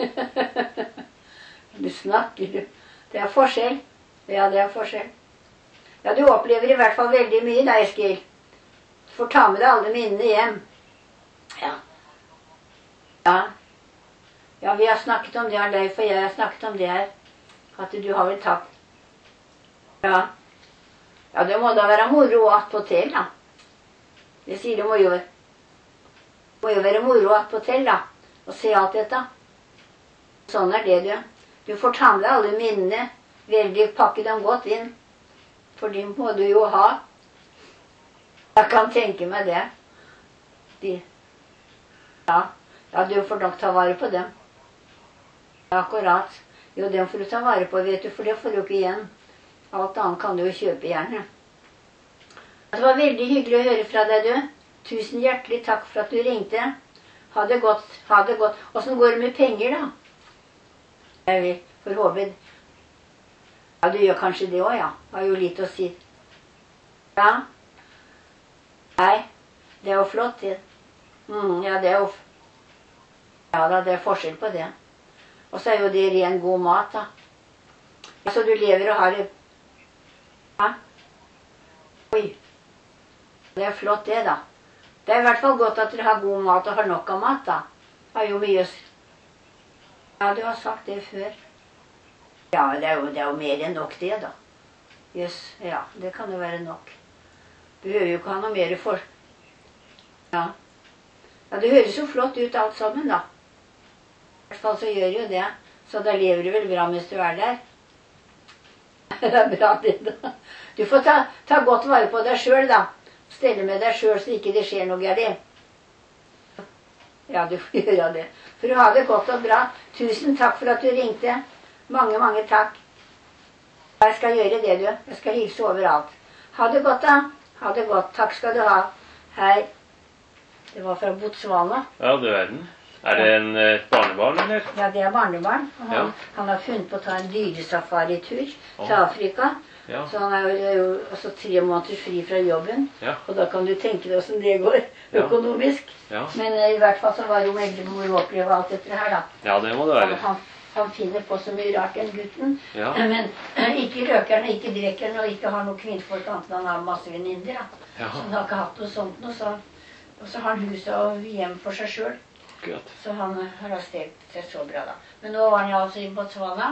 Speaker 1: du snakker, du. Det er forskjell. Ja, det er forskjell. Ja, du opplever i hvert fall veldig mye, da, Eskil. Du får ta med deg alle minnene hjem. Ja. Ja. Ja, vi har snakket om det her, Leif og jeg har snakket om det her. At du har vel tatt. Ja. Ja, det må da være moro attpåtil, da. Det sier det må jo være. Det må jo være moro attpåtil, da. Å se alt dette. Sånn er det, du. Du får ta med deg alle minnene. Veldig pakke dem godt inn. For de må du jo ha. Jeg kan tenke meg det. De. Ja. Ja, du får nok ta vare på dem. Akkurat. Jo, dem får du ta vare på, vet du, for det får du ikke igjen. Alt annet kan du jo kjøpe gjerne. Det var veldig hyggelig å høre fra deg, du. Tusen hjertelig takk for at du ringte. Ha det godt, ha det godt. Hvordan går det med penger, da? Jeg vil, for håpe. Ja, du gjør kanskje det også, ja. Har jo litt å si. Ja. Nei, det er jo flott, det. Mm, ja, det er jo... Ja da, det er forskjell på det. Og så er jo det ren god mat, da. Så du lever og har det... Ja, Oi. Det er flott det, da. Det er i hvert fall godt at dere har god mat og har nok av mat, da. Det er jo mye... Ja, du har sagt det før. Ja, det er jo, det er jo mer enn nok det, da. Jøss, ja, det kan jo være nok. Du hører jo ikke ha noe mer for... Ja. Ja, det høres jo flott ut alt sammen, da. I hvert fall så gjør jo det. Så da lever du vel bra mens du er der. Det er bra det, da. Du får ta, ta godt vare på deg selv, da. Stelle med deg selv, så ikke det skjer noe gærent. Ja, du får gjøre det. For å ha det godt og bra. Tusen takk for at du ringte. Mange, mange takk. Jeg skal gjøre det, du. Jeg skal hilse overalt. Ha det godt, da. Ha det godt. Takk skal du ha. Hei. Det var fra Botswana.
Speaker 2: Ja, du verden. Er det en, et barnebarn, eller?
Speaker 1: Ja, det er barnebarn. Og han,
Speaker 2: Ja.
Speaker 1: han har funnet på å ta en dyresafari-tur
Speaker 2: Å.
Speaker 1: til Afrika.
Speaker 2: Ja.
Speaker 1: Så han er jo, er jo også tre måneder fri fra jobben.
Speaker 2: Ja.
Speaker 1: Og da kan du tenke deg hvordan det går
Speaker 2: Ja.
Speaker 1: økonomisk.
Speaker 2: Ja.
Speaker 1: Men eh, i hvert fall så var hun veldig moro å oppleve alt dette her, da.
Speaker 2: Ja, det må det
Speaker 1: Han,
Speaker 2: være.
Speaker 1: han, han finner på så mye rart, den gutten.
Speaker 2: Ja.
Speaker 1: Men eh, ikke røker han, ikke drikker han, og ikke har noe kvinnfolk annet enn han har masse venninner, da.
Speaker 2: Ja.
Speaker 1: Så han har ikke hatt noe sånt noe, så, og så har han huset og hjem for seg selv.
Speaker 2: Akkurat.
Speaker 1: Så han eh, har stelt seg så bra, da. Men nå var han altså i Botswana.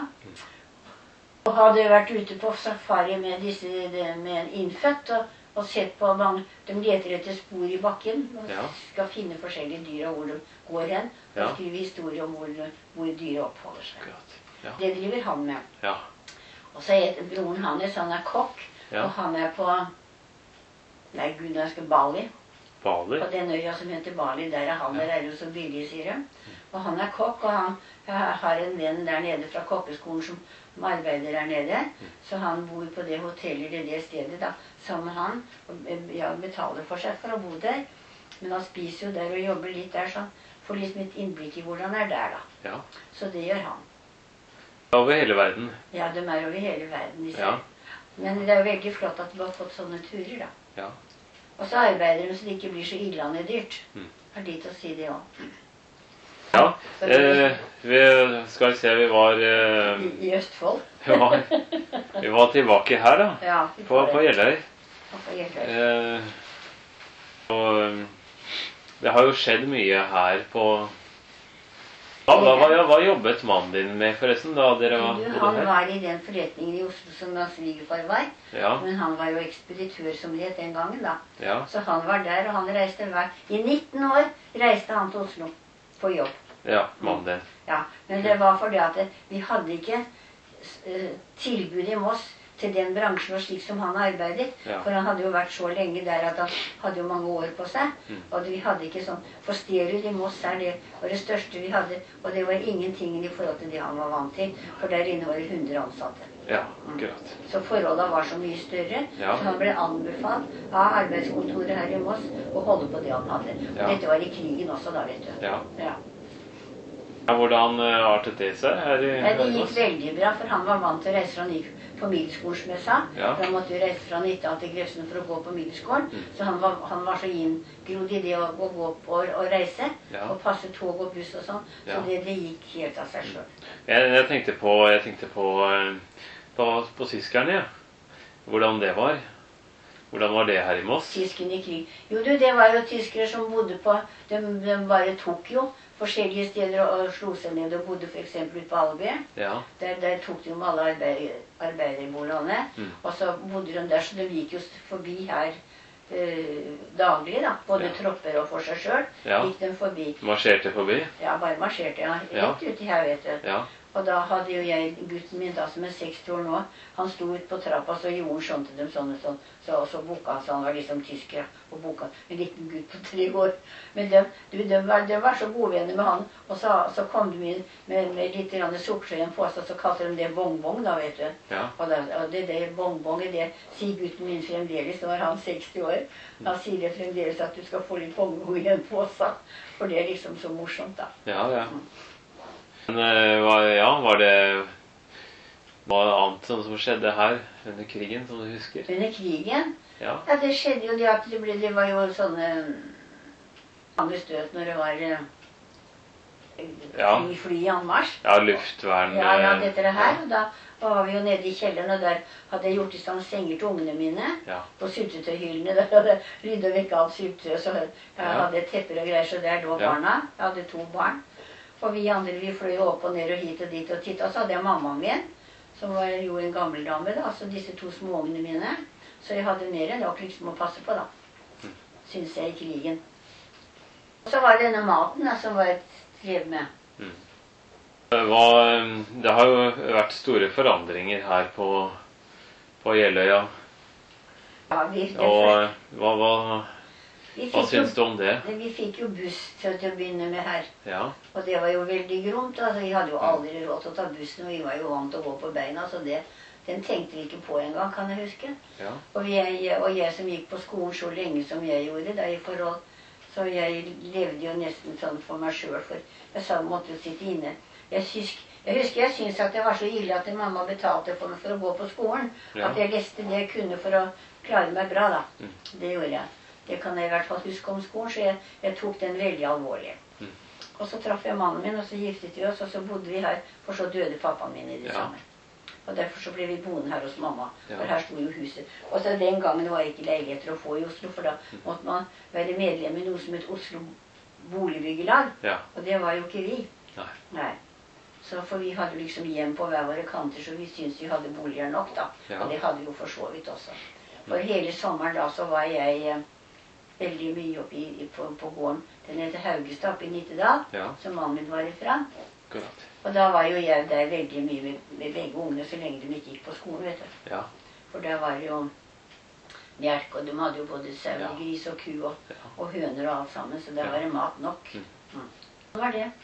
Speaker 1: Og hadde vært ute på safari med, disse, de- med en innfødt og, og sett på mange. De leter etter spor i bakken og
Speaker 2: Ja.
Speaker 1: skal finne forskjellige dyr og hvor de går hen. Og
Speaker 2: Ja.
Speaker 1: skrive historie om hvor, hvor dyret oppholder seg.
Speaker 2: Akkurat. Ja.
Speaker 1: Det driver han med.
Speaker 2: Ja.
Speaker 1: Og så er broren hans, han er kokk,
Speaker 2: Ja.
Speaker 1: og han er på Nei, gud, jeg skal Bali.
Speaker 2: Bali.
Speaker 1: På den øya som heter Bali, der er han, der er det jo så billig, sier de. Og han er kokk, og han jeg har en venn der nede fra kokkeskolen som, som arbeider der nede. Så han bor på det hotellet i det stedet da, sammen med han. Og ja, betaler for seg for å bo der. Men han spiser jo der og jobber litt der, så han får liksom et innblikk i hvordan han er der, da.
Speaker 2: Ja.
Speaker 1: Så det gjør han.
Speaker 2: Over hele verden.
Speaker 1: Ja, de er over hele verden, disse.
Speaker 2: Ja.
Speaker 1: Men det er jo veldig flott at de har fått sånne turer, da.
Speaker 2: Ja.
Speaker 1: Og så arbeider de så det ikke blir så illende dyrt.
Speaker 2: Mm.
Speaker 1: Har de til å si det også.
Speaker 2: Ja. Eh, vi skal se, vi var, eh,
Speaker 1: I, I Østfold.
Speaker 2: vi var Vi var tilbake her, da.
Speaker 1: Ja, vi
Speaker 2: På,
Speaker 1: får
Speaker 2: på
Speaker 1: det.
Speaker 2: Gjeldøy.
Speaker 1: Og på Gjeldøy.
Speaker 2: Eh, og eh, det har jo skjedd mye her på hva, hva, hva, hva jobbet mannen din med, forresten, da dere var
Speaker 1: Du,
Speaker 2: bodde
Speaker 1: han
Speaker 2: her?
Speaker 1: var i den forretningen i Oslo som hans svigerfar var.
Speaker 2: Ja.
Speaker 1: Men han var jo ekspeditør som det het den gangen, da.
Speaker 2: Ja.
Speaker 1: Så han var der, og han reiste hver I nitten år reiste han til Oslo på jobb.
Speaker 2: Ja, mannen din.
Speaker 1: Ja, men det var fordi at vi hadde ikke eh, tilbud i Moss til den bransjen og slik som han arbeidet.
Speaker 2: Ja.
Speaker 1: For han hadde jo vært så lenge der at han hadde jo mange år på seg.
Speaker 2: Mm.
Speaker 1: Og vi hadde ikke sånn, for Sterud i Moss er det var det største vi hadde, og det var ingenting i forhold til det han var vant til. For der inne var det hundre ansatte.
Speaker 2: Ja, akkurat.
Speaker 1: Så forholdene var så mye større,
Speaker 2: Ja.
Speaker 1: så han ble anbefalt av arbeidskontoret her i Moss å holde på det han hadde. Og
Speaker 2: Ja.
Speaker 1: dette var i krigen også da, vet du.
Speaker 2: Ja.
Speaker 1: Ja.
Speaker 2: Ja, hvordan eh, artet det seg her i
Speaker 1: Nei, det
Speaker 2: her i
Speaker 1: gikk
Speaker 2: Moss?
Speaker 1: veldig bra, for han var vant til å reise fra ny på middelskolen, som jeg sa.
Speaker 2: Ja.
Speaker 1: For han måtte jo reise fra Nittedal til Grefsen for å gå på middelskolen.
Speaker 2: Mm.
Speaker 1: Så han var, han var så inngrodd i det å, å gå på og, og reise,
Speaker 2: Ja.
Speaker 1: og passe tog og buss og sånn. Så
Speaker 2: Ja.
Speaker 1: det, det gikk helt av seg selv.
Speaker 2: Jeg, jeg tenkte på, jeg tenkte på, eh, på, på tyskerne, ja. Hvordan det var. Hvordan var det her i Moss?
Speaker 1: Tyskerne i krig. Jo du, det var jo tyskere som bodde på, de, de bare tok jo forskjellige steder og, og slo seg ned og bodde for eksempel ut på Albe.
Speaker 2: Ja.
Speaker 1: Der, der tok de jo med alle arbeid, arbeiderboligene.
Speaker 2: Mm.
Speaker 1: Og så bodde de der, så de gikk jo forbi her eh, daglig, da. Både
Speaker 2: Ja.
Speaker 1: tropper og for seg sjøl.
Speaker 2: Ja.
Speaker 1: Gikk de forbi.
Speaker 2: Marsjerte forbi?
Speaker 1: Ja, bare marsjerte. Ja.
Speaker 2: Ja.
Speaker 1: Rett uti her, vet du.
Speaker 2: Ja.
Speaker 1: Og da hadde jo jeg, gutten min da, som er seksti år nå, han sto ut på trappa, så gjorde han sånn til dem, sånn og sånn. Så, så boka han, så han var liksom tysker, og boka en liten gutt på tre år. Men de, du, de, var, de var så gode venner med han, og så, så kom de inn med, med litt grann sukkertøy i en pose, og så kalte de det bongbong da, vet du.
Speaker 2: Ja.
Speaker 1: Og, da, og det der bongbonget, det sier gutten min fremdeles, nå er han seksti år. Han sier det fremdeles at du skal få litt bongbong i en pose, for det er liksom så morsomt da.
Speaker 2: Ja, ja. Men eh, hva- ja, var det var det annet som, som skjedde her under krigen, som du husker?
Speaker 1: Under krigen,
Speaker 2: Ja.
Speaker 1: ja, det skjedde jo det at det, ble, det var jo sånne andre støt når det var eh,
Speaker 2: Ja.
Speaker 1: fly, fly i anmarsj.
Speaker 2: Ja, luftvern.
Speaker 1: Ja, ja, dette er det her.
Speaker 2: Ja.
Speaker 1: Og da var vi jo nede i kjelleren, og der hadde jeg gjort i stand senger til ungene mine.
Speaker 2: Ja.
Speaker 1: På syltetøyhyllene. Der hadde jeg ryddet vekk alt syltetøy. Så jeg
Speaker 2: Ja.
Speaker 1: hadde tepper og greier, så der lå
Speaker 2: Ja.
Speaker 1: barna. Jeg hadde to barn. Og vi andre vi fløy opp og ned og hit og dit og titta. Og så hadde jeg mammaen min, som var jo en gammel dame, da. Altså disse to småungene mine. Så jeg hadde mer enn nok liksom å passe på, da. Syns jeg, i krigen. Og så var det denne maten da, som var et strev med.
Speaker 2: Mm. Det, var, det har jo vært store forandringer her på, på Jeløya.
Speaker 1: Ja, vi, det
Speaker 2: Og hva, hva,
Speaker 1: vi
Speaker 2: hva
Speaker 1: fikk
Speaker 2: syns du om det?
Speaker 1: jo, vi fikk jo buss til, til å begynne med her.
Speaker 2: Ja.
Speaker 1: Og det var jo veldig gromt. Altså, vi hadde jo aldri råd til å ta bussen, og vi var jo vant til å gå på beina. Så det, den tenkte vi ikke på engang, kan jeg huske.
Speaker 2: Ja.
Speaker 1: Og jeg, og jeg som gikk på skolen så lenge som jeg gjorde, da i forhold, så jeg levde jo nesten sånn for meg sjøl, for jeg sa jeg måtte jo sitte inne. Jeg, sysk, jeg husker jeg syntes at det var så ille at mamma betalte for meg for å gå på skolen.
Speaker 2: Ja.
Speaker 1: At jeg leste det jeg kunne for å klare meg bra, da.
Speaker 2: Mm.
Speaker 1: Det gjorde jeg. Det kan jeg i hvert fall huske om skolen, så jeg, jeg tok den veldig alvorlig.
Speaker 2: Mm.
Speaker 1: Og så traff jeg mannen min, og så giftet vi oss, og så bodde vi her, for så døde pappaen min i det
Speaker 2: Ja.
Speaker 1: samme. Og derfor så ble vi boende her hos mamma,
Speaker 2: Ja.
Speaker 1: for her sto jo huset. Og så den gangen var det ikke leiligheter å få i Oslo, for da måtte man være medlem i noe som het Oslo Boligbyggelag,
Speaker 2: Ja.
Speaker 1: og det var jo ikke vi.
Speaker 2: Nei.
Speaker 1: Nei. Så for vi hadde liksom hjem på hver våre kanter, så vi syntes vi hadde boliger nok da.
Speaker 2: Ja.
Speaker 1: Og det hadde vi jo for så vidt også. For hele sommeren da så var jeg eh, veldig mye oppe i, i, på, på gården. Den heter Haugestad oppe i Nittedal,
Speaker 2: Ja.
Speaker 1: som mannen min var ifra.
Speaker 2: Akkurat.
Speaker 1: Og da var jo jeg der veldig mye med, med begge ungene, så lenge de ikke gikk på skolen, vet du.
Speaker 2: Ja.
Speaker 1: For der var det jo melk, og de hadde jo både sau,
Speaker 2: Ja.
Speaker 1: gris og ku og,
Speaker 2: Ja.
Speaker 1: og høner og alt sammen, så der
Speaker 2: Ja.
Speaker 1: var det mat nok.
Speaker 2: Mm.
Speaker 1: Mm. Det var det.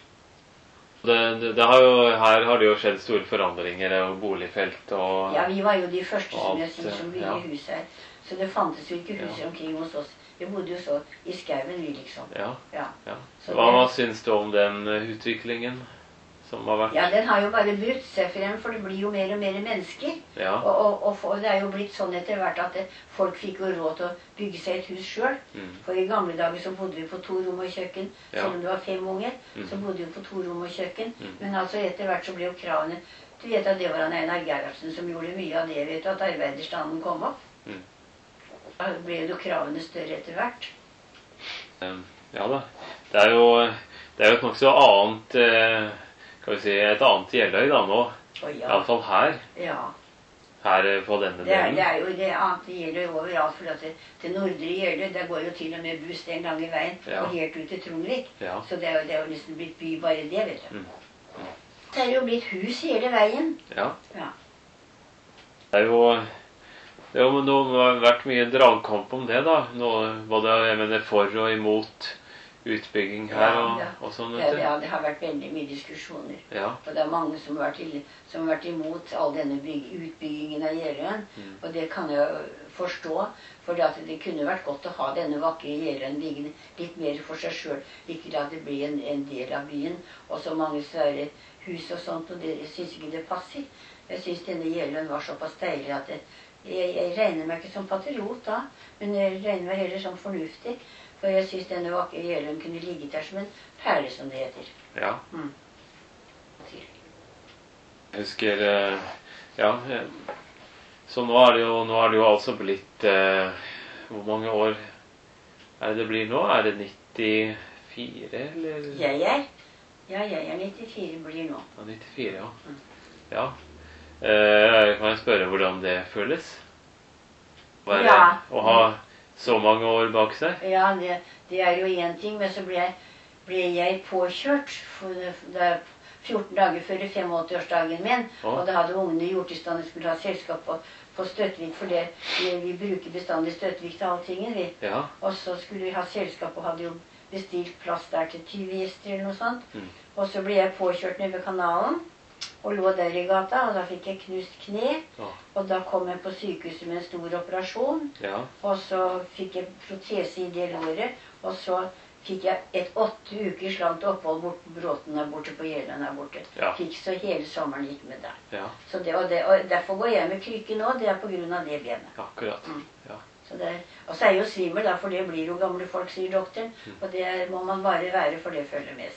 Speaker 2: Det, det, det har jo, her har det jo skjedd store forandringer, og boligfelt og
Speaker 1: Ja, vi var jo de første,
Speaker 2: og
Speaker 1: som jeg
Speaker 2: alt,
Speaker 1: sier, som bygde
Speaker 2: ja.
Speaker 1: hus her. Så det fantes jo ikke hus
Speaker 2: Ja.
Speaker 1: omkring hos oss. Vi bodde jo så i skauen, vi liksom.
Speaker 2: Ja.
Speaker 1: Ja.
Speaker 2: ja.
Speaker 1: Så
Speaker 2: Hva,
Speaker 1: det-
Speaker 2: hva syns du om den eh, utviklingen som har vært?
Speaker 1: Ja, den har jo bare brutt seg frem, for det blir jo mer og mer mennesker.
Speaker 2: Ja.
Speaker 1: Og, og, og for, det er jo blitt sånn etter hvert at det, folk fikk jo råd til å bygge seg et hus sjøl.
Speaker 2: Mm.
Speaker 1: For i gamle dager så bodde vi på to rom og kjøkken.
Speaker 2: Ja.
Speaker 1: Selv om det var fem unger,
Speaker 2: Mm.
Speaker 1: så bodde vi på to rom og kjøkken.
Speaker 2: Mm.
Speaker 1: Men altså etter hvert så ble jo kravene. Du vet at det var han Einar Gerhardsen som gjorde mye av det, vet du, at arbeiderstanden kom opp.
Speaker 2: Mm.
Speaker 1: Da ble jo kravene større etter hvert.
Speaker 2: Um, Ja da. Det er jo, det er jo et nokså annet eh, Kan vi si et annet Jeløy da nå.
Speaker 1: Og ja,
Speaker 2: Iallfall her.
Speaker 1: ja.
Speaker 2: Her eh, på denne
Speaker 1: Det er,
Speaker 2: delen.
Speaker 1: det er jo det annet det gjelder jo overalt. For at det, til Nordre Jeløy, der går jo til og med buss den lange veien,
Speaker 2: Ja.
Speaker 1: og helt ut til Trondvik.
Speaker 2: Ja.
Speaker 1: Så det er, jo, det er jo liksom blitt by bare det, vet du.
Speaker 2: Mm.
Speaker 1: Det er jo blitt hus hele veien.
Speaker 2: Ja.
Speaker 1: Ja.
Speaker 2: Det er jo det er jo nå har vært mye dragkamp om det, da. Nå, både jeg mener, for og imot utbygging her
Speaker 1: Ja,
Speaker 2: og,
Speaker 1: ja.
Speaker 2: og sånn.
Speaker 1: Ja,
Speaker 2: vet
Speaker 1: det,
Speaker 2: du.
Speaker 1: har- det har vært veldig mye diskusjoner.
Speaker 2: Ja.
Speaker 1: Og det er mange som har vært, til, som har vært imot all denne byg, utbyggingen av Jeløyen.
Speaker 2: Mm.
Speaker 1: Og det kan jeg jo forstå, for det, at det kunne vært godt å ha denne vakre Jeløyen liggende litt mer for seg sjøl. Ikke la det bli en, en del av byen. Og så mange svære hus og sånt, og det, jeg syns ikke det passer. Jeg syns denne Jeløyen var såpass deilig at det, jeg, jeg regner meg ikke som patriot da, men jeg regner meg heller som fornuftig. For jeg syns denne vakre Jeløyen kunne ligget der som en perle, som det heter.
Speaker 2: ja.
Speaker 1: Mm.
Speaker 2: Jeg husker eh, Ja. eh, Så nå er det jo, nå er det jo altså blitt eh, Hvor mange år er det det blir nå? Er det nittifire, eller?
Speaker 1: Jeg er Ja, jeg er nittifire, blir nå.
Speaker 2: Ja, nittifire, ja.
Speaker 1: Mm.
Speaker 2: ja. Eh, kan jeg spørre hvordan det føles? Å være-
Speaker 1: Ja.
Speaker 2: Å ha så mange år bak seg?
Speaker 1: Ja, det, det er jo én ting, men så ble jeg, ble jeg påkjørt for det, det er fjorten dager før åttiårsdagen min.
Speaker 2: Å.
Speaker 1: Og da hadde ungene gjort i stand de skulle ha selskap på, på Støtvik, for det, vi, vi bruker bestandig Støtvik til alltingen, vi.
Speaker 2: Ja.
Speaker 1: Og så skulle vi ha selskap og hadde jo bestilt plass der til tyve gjester eller noe sånt.
Speaker 2: Mm.
Speaker 1: Og så ble jeg påkjørt nede ved kanalen og lå der i gata, og da fikk jeg knust kne.
Speaker 2: Å.
Speaker 1: Og da kom jeg på sykehuset med en stor operasjon.
Speaker 2: Ja.
Speaker 1: Og så fikk jeg protese i det låret, og så fikk jeg et åtte ukers langt opphold bort på Bråten der borte på Jeløyen der borte.
Speaker 2: Ja.
Speaker 1: Fikk så hele sommeren gikk med der.
Speaker 2: Ja.
Speaker 1: Så det, og, det, og derfor går jeg med krykke nå, det er på grunn av det benet.
Speaker 2: Akkurat.
Speaker 1: Mm.
Speaker 2: Ja.
Speaker 1: Så det, og så er jeg jo svimmel, da, for det blir jo gamle folk, sier doktoren.
Speaker 2: Mm.
Speaker 1: Og det må man bare være, for det følger med, sier han.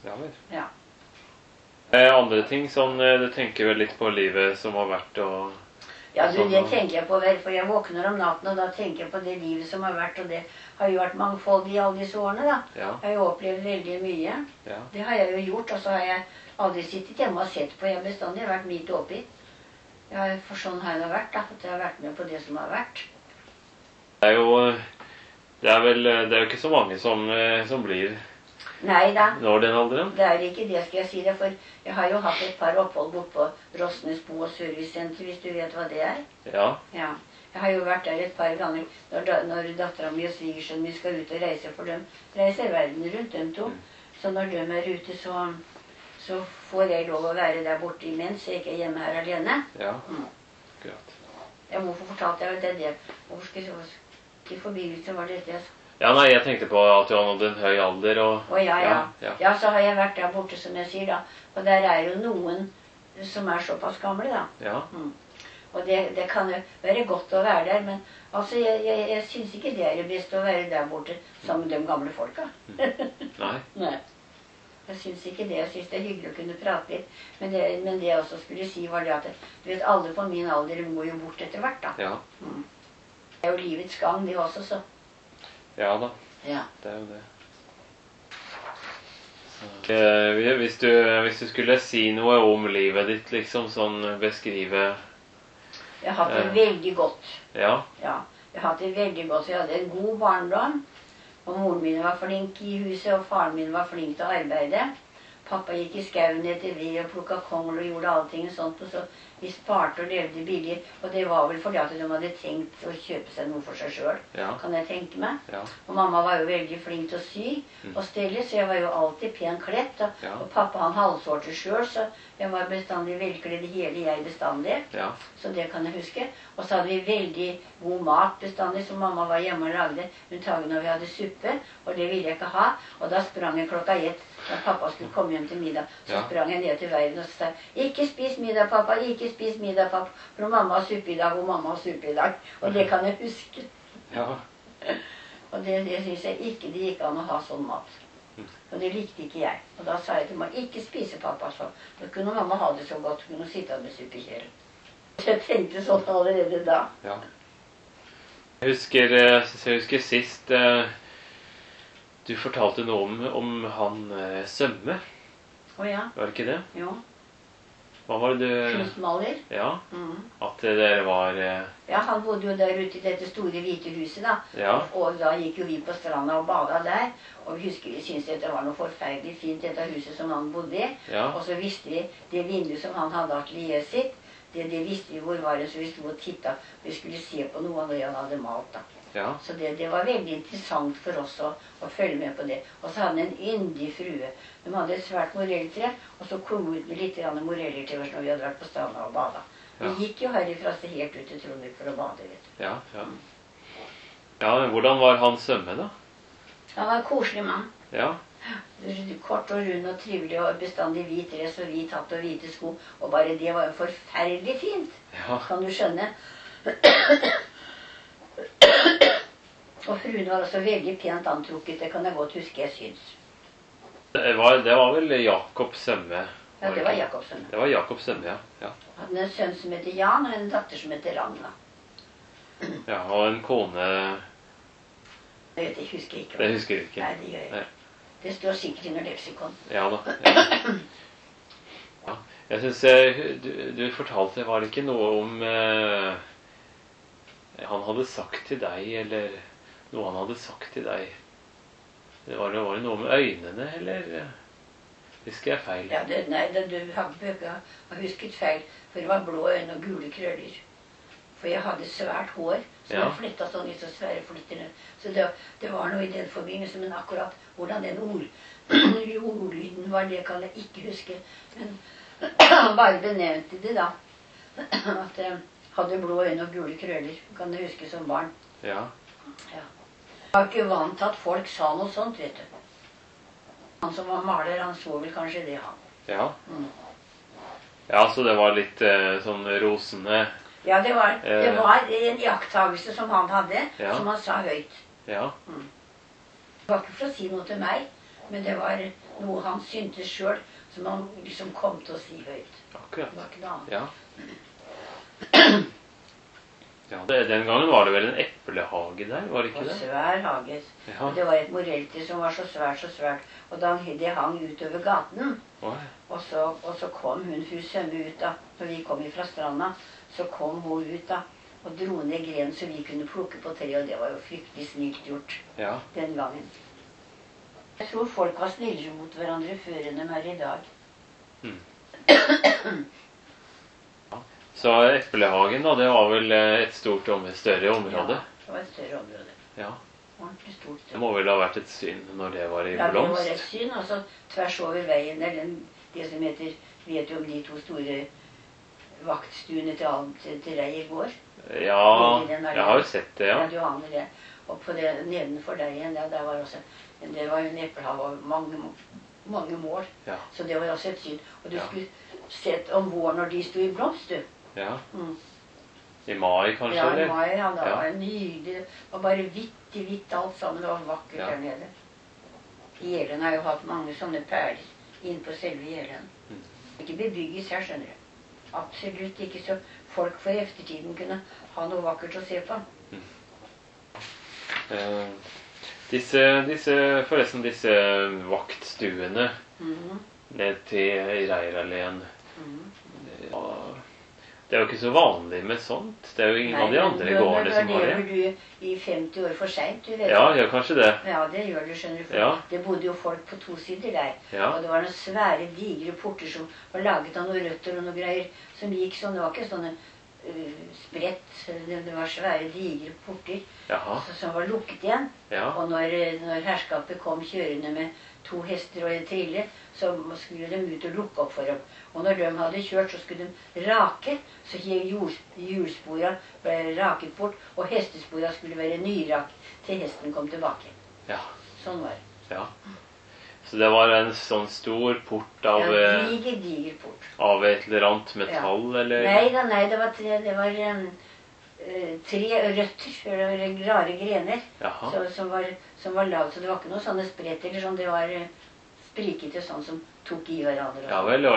Speaker 2: Ja vel.
Speaker 1: Ja.
Speaker 2: Eh, andre ting, sånn, eh, du tenker vel litt på livet som har vært og...
Speaker 1: Ja, du,
Speaker 2: sånn,
Speaker 1: det
Speaker 2: og-
Speaker 1: tenker jeg på, vel, for jeg våkner om natten, og da tenker jeg på det livet som har vært, og det har jo vært mangfoldig i alle disse årene, da.
Speaker 2: Ja,
Speaker 1: Jeg har jo opplevd veldig mye.
Speaker 2: ja,
Speaker 1: Det har jeg jo gjort, og så har jeg aldri sittet hjemme og sett på. Jeg har bestandig vært midt oppi. Jeg har, for sånn har jeg nå vært, da, at jeg har vært med på det som har vært.
Speaker 2: det er jo, det er vel, det er jo ikke så mange som, eh, som blir
Speaker 1: Nei da,
Speaker 2: når den alderen.
Speaker 1: det er ikke det, skal jeg si det, for jeg har jo hatt et par opphold bort på Rossnes Bo- og Servicesenter, hvis du vet hva det er.
Speaker 2: Ja,
Speaker 1: Ja. Jeg har jo vært der et par ganger når, da, når datteren min og svigersønnen min skal ut og reise, for dem reiser verden rundt, dem to. Så når de er ute, så, så får jeg lov å være der borte imens jeg ikke er hjemme her alene.
Speaker 2: ja,
Speaker 1: Mm.
Speaker 2: akkurat.
Speaker 1: Ja, hvorfor fortalte jeg det? det? Hvorfor skal jeg I forbindelse var det dette jeg sa?
Speaker 2: Ja, nei, jeg tenkte på at du hadde en høy alder og...
Speaker 1: Å ja, ja.
Speaker 2: Ja,
Speaker 1: Ja, så har jeg vært der borte, som jeg sier, da. Og der er jo noen som er såpass gamle, da.
Speaker 2: ja,
Speaker 1: Og det, det kan jo være godt å være der, men altså, jeg, jeg, jeg syns ikke det er det beste å være der borte sammen med de gamle folka.
Speaker 2: nei,
Speaker 1: Nei. Jeg syns ikke det. Jeg syns det er hyggelig å kunne prate litt. Men det, men det jeg også skulle si, var det at du vet, alle på min alder må jo bort etter hvert, da.
Speaker 2: ja,
Speaker 1: Det er jo livets gang, det også, så.
Speaker 2: ja da,
Speaker 1: Ja.
Speaker 2: det er jo det. Så, eh, hvis, du, hvis du skulle si noe om livet ditt, liksom sånn beskrive...
Speaker 1: Jeg har hatt det
Speaker 2: Eh.
Speaker 1: veldig godt.
Speaker 2: Ja,
Speaker 1: Ja, jeg har hatt det veldig godt. Jeg hadde en god barndom. Og moren min var flink i huset, og faren min var flink til å arbeide. Pappa gikk i skauen etter ved og plukka kongl og gjorde allting sånt. Og så vi sparte og levde billig. Og det var vel fordi at de hadde tenkt å kjøpe seg noe for seg sjøl,
Speaker 2: ja,
Speaker 1: kan jeg tenke meg.
Speaker 2: ja,
Speaker 1: Og mamma var jo veldig flink til å sy
Speaker 2: Mm.
Speaker 1: og stelle, så jeg var jo alltid pen kledd. Og,
Speaker 2: Ja.
Speaker 1: og pappa han halvsorte sjøl, så jeg var bestandig velkledd hele jeg bestandig.
Speaker 2: ja,
Speaker 1: Så det kan jeg huske. Og så hadde vi veldig god mat bestandig, så mamma var hjemme og lagde unntagen når vi hadde suppe, og det ville jeg ikke ha. Og da sprang jeg klokka ett da pappa skulle komme hjem til middag. Så
Speaker 2: Ja.
Speaker 1: sprang jeg ned til veien og sa 'Ikke spis middag, pappa. Ikke spis middag, pappa.' For mamma har suppe i dag, og mamma har suppe i dag. Og det kan jeg huske.
Speaker 2: ja,
Speaker 1: Og det, det syns jeg ikke det gikk an å ha sånn mat. Og det likte ikke jeg. Og da sa jeg til mamma 'Ikke spise, pappa', så. Da kunne mamma ha det så godt. Hun kunne sitte med suppe i kjelen. Jeg tenkte sånn allerede da.
Speaker 2: ja. Jeg husker, eh, jeg husker sist eh, du fortalte noe om, om han eh, Sømme,
Speaker 1: Å ja.
Speaker 2: var det ikke det?
Speaker 1: Jo.
Speaker 2: Hva var det du...
Speaker 1: Kunstmaler.
Speaker 2: Ja,
Speaker 1: Mhm.
Speaker 2: at dere var... eh,
Speaker 1: Ja, han bodde jo der ute i dette store hvite huset, da.
Speaker 2: Ja,
Speaker 1: Og da gikk jo vi på stranda og bada der. Og vi husker vi syntes dette var noe forferdelig fint, dette huset som han bodde i.
Speaker 2: ja,
Speaker 1: Og så visste vi det vinduet som han hadde atelieret sitt, det, det visste vi hvor var det, så vi sto og titta. Vi skulle se på noe av det han hadde malt, da.
Speaker 2: ja,
Speaker 1: Så det, det var veldig interessant for oss å, å følge med på det. Og så hadde han en yndig frue. De hadde et svært morelltre, og så kom ut med litt grann moreller til oss når vi hadde vært på stranda og bada. Vi
Speaker 2: Ja.
Speaker 1: gikk jo herifra så helt ut til Trondheim for å bade, vet du.
Speaker 2: ja, ja. Ja, men hvordan var han Sømme da?
Speaker 1: Han var en koselig mann.
Speaker 2: Ja,
Speaker 1: Kort og rund og trivelig og bestandig hvit dress og hvit hatt og hvite sko. Og bare det var jo forferdelig fint.
Speaker 2: ja,
Speaker 1: Kan du skjønne? Og fruen var også veldig pent antrukket. Det kan jeg godt huske jeg syns.
Speaker 2: det var, det var vel Jakob Sømme?
Speaker 1: Ja, det var Jakobsen.
Speaker 2: Det var Jakob Sømme, ja. Ja,
Speaker 1: Han hadde en sønn som heter Jan, og en datter som heter Ragna.
Speaker 2: ja og en kone...
Speaker 1: Det vet jeg, husker jeg ikke.
Speaker 2: Det husker du ikke.
Speaker 1: Nei, det gjør jeg.
Speaker 2: Nei.
Speaker 1: Det står sikkert i noe leksikon.
Speaker 2: Ja da. Ja. Ja. Jeg synes eh, du, du fortalte, var det ikke noe om eh, han hadde sagt til deg, eller noe han hadde sagt til deg? Det var, var det noe med øynene, eller eh, husker jeg feil?
Speaker 1: Ja, det, nei, det, du har bøker har husket feil, for det var blå øyne og gule krøller. For jeg hadde svært hår, som
Speaker 2: Ja.
Speaker 1: jeg flettet sånn i så svære flitter ned. Så det, det var noe i den forbindelse, men akkurat hvordan den ord, ordlyden var, det kan jeg ikke huske. Men han bare benevnte det da. At jeg hadde blå øyne og gule krøller, kan jeg huske som barn.
Speaker 2: Ja,
Speaker 1: Ja. Jeg var ikke vant til at folk sa noe sånt, vet du. Han som var maler, han så vel kanskje det, han.
Speaker 2: ja.
Speaker 1: Mm.
Speaker 2: Ja, så det var litt eh, sånn rosende.
Speaker 1: Ja, det var, det
Speaker 2: Eh.
Speaker 1: var en iakttagelse som han hadde,
Speaker 2: Ja.
Speaker 1: som han sa høyt.
Speaker 2: Ja,
Speaker 1: Det var ikke for å si noe til meg, Men det var noe han syntes sjøl, som han liksom kom til å si høyt.
Speaker 2: Akkurat.
Speaker 1: Det var ikke noe annet.
Speaker 2: Ja. Ja, det, den gangen var det vel en eplehage der, var det ikke
Speaker 1: Og
Speaker 2: det?
Speaker 1: svær hage.
Speaker 2: Ja.
Speaker 1: Det var et morelltre som var så svært, så svært. Og da det hang utover gaten.
Speaker 2: Oi.
Speaker 1: Og så, og så kom hun, hun svømme ut da. Når vi kom fra stranda, så kom hun ut da. Og dro ned grenen så vi kunne plukke på treet. Og det var jo fryktelig snilt gjort
Speaker 2: Ja.
Speaker 1: den gangen. Jeg tror folk var snillere mot hverandre før enn de er i dag.
Speaker 2: Mm. Så eplehagen da, det var vel et stort, større område?
Speaker 1: Ja, det var et større område.
Speaker 2: Ja.
Speaker 1: Ordentlig stort.
Speaker 2: Det må vel ha vært et syn når det var i
Speaker 1: Ja, det var
Speaker 2: blomst?
Speaker 1: et syn, og så tvers over veien, eller det som heter, vet du om de to store vaktstuene til, til, til Reier gård?
Speaker 2: Ja, jeg har jo sett det, ja.
Speaker 1: Ja, du aner det. Og på det nedenfor der igjen, ja, der var også, det var jo en eplehav av mange, mange mål.
Speaker 2: Ja.
Speaker 1: Så det var også et syn. Og du
Speaker 2: Ja.
Speaker 1: skulle sett om våren når de sto i blomst, du.
Speaker 2: Ja.
Speaker 1: Mm.
Speaker 2: I mai kanskje,
Speaker 1: Ja, i
Speaker 2: eller?
Speaker 1: mai, ja, det
Speaker 2: Ja.
Speaker 1: var nydelig. Det var bare hvitt i hvitt alt sammen. Det var vakkert
Speaker 2: Ja.
Speaker 1: der nede. Gjelen har jo hatt mange sånne perler inn på selve gjelen.
Speaker 2: Mm.
Speaker 1: Ikke bebyggelse her, skjønner du. Absolutt ikke, så folk for eftertiden kunne ha noe vakkert å se på.
Speaker 2: Eh, disse, disse, forresten disse vaktstuene
Speaker 1: Mhm.
Speaker 2: ned til Reieralleen,
Speaker 1: Mhm.
Speaker 2: ja, det er jo ikke så vanlig med sånt. Det er jo ingen
Speaker 1: Nei,
Speaker 2: av de
Speaker 1: men
Speaker 2: andre
Speaker 1: nå-
Speaker 2: gårdene
Speaker 1: nå
Speaker 2: som har det.
Speaker 1: lever du i femti år for sent, du vet.
Speaker 2: Ja, gjør kanskje det.
Speaker 1: Ja, det gjør du, skjønner du. For
Speaker 2: Ja.
Speaker 1: det bodde jo folk på to sider der.
Speaker 2: Ja.
Speaker 1: Og det var noen svære, digre porter som var laget av noen røtter og noen greier, som gikk sånn. Det var ikke sånne uh, spredt. Det, det var svære, digre porter
Speaker 2: Jaha.
Speaker 1: så- som var lukket igjen.
Speaker 2: Ja.
Speaker 1: Og når, når herskapet kom kjørende med to hester og en trille, så skulle de ut og lukke opp for dem. Og når de hadde kjørt, så skulle de rake, så jord, hjulspora ble raket bort, og hestespora skulle være nyrakt til hesten kom tilbake.
Speaker 2: Ja.
Speaker 1: Sånn var det.
Speaker 2: Ja. Så det var en sånn stor port av,
Speaker 1: Ja,
Speaker 2: eh,
Speaker 1: diger, diger port.
Speaker 2: av et eller annet metall, eller?
Speaker 1: Nei da, nei, det var, tre, det var um, eh, tre røtter, eller rare grener,
Speaker 2: Jaha.
Speaker 1: så, som var, som var lavt, så det var ikke noe sånne spredt, eller sånn, det var eh, sprikete sånn som tok i hverandre.
Speaker 2: Ja vel, og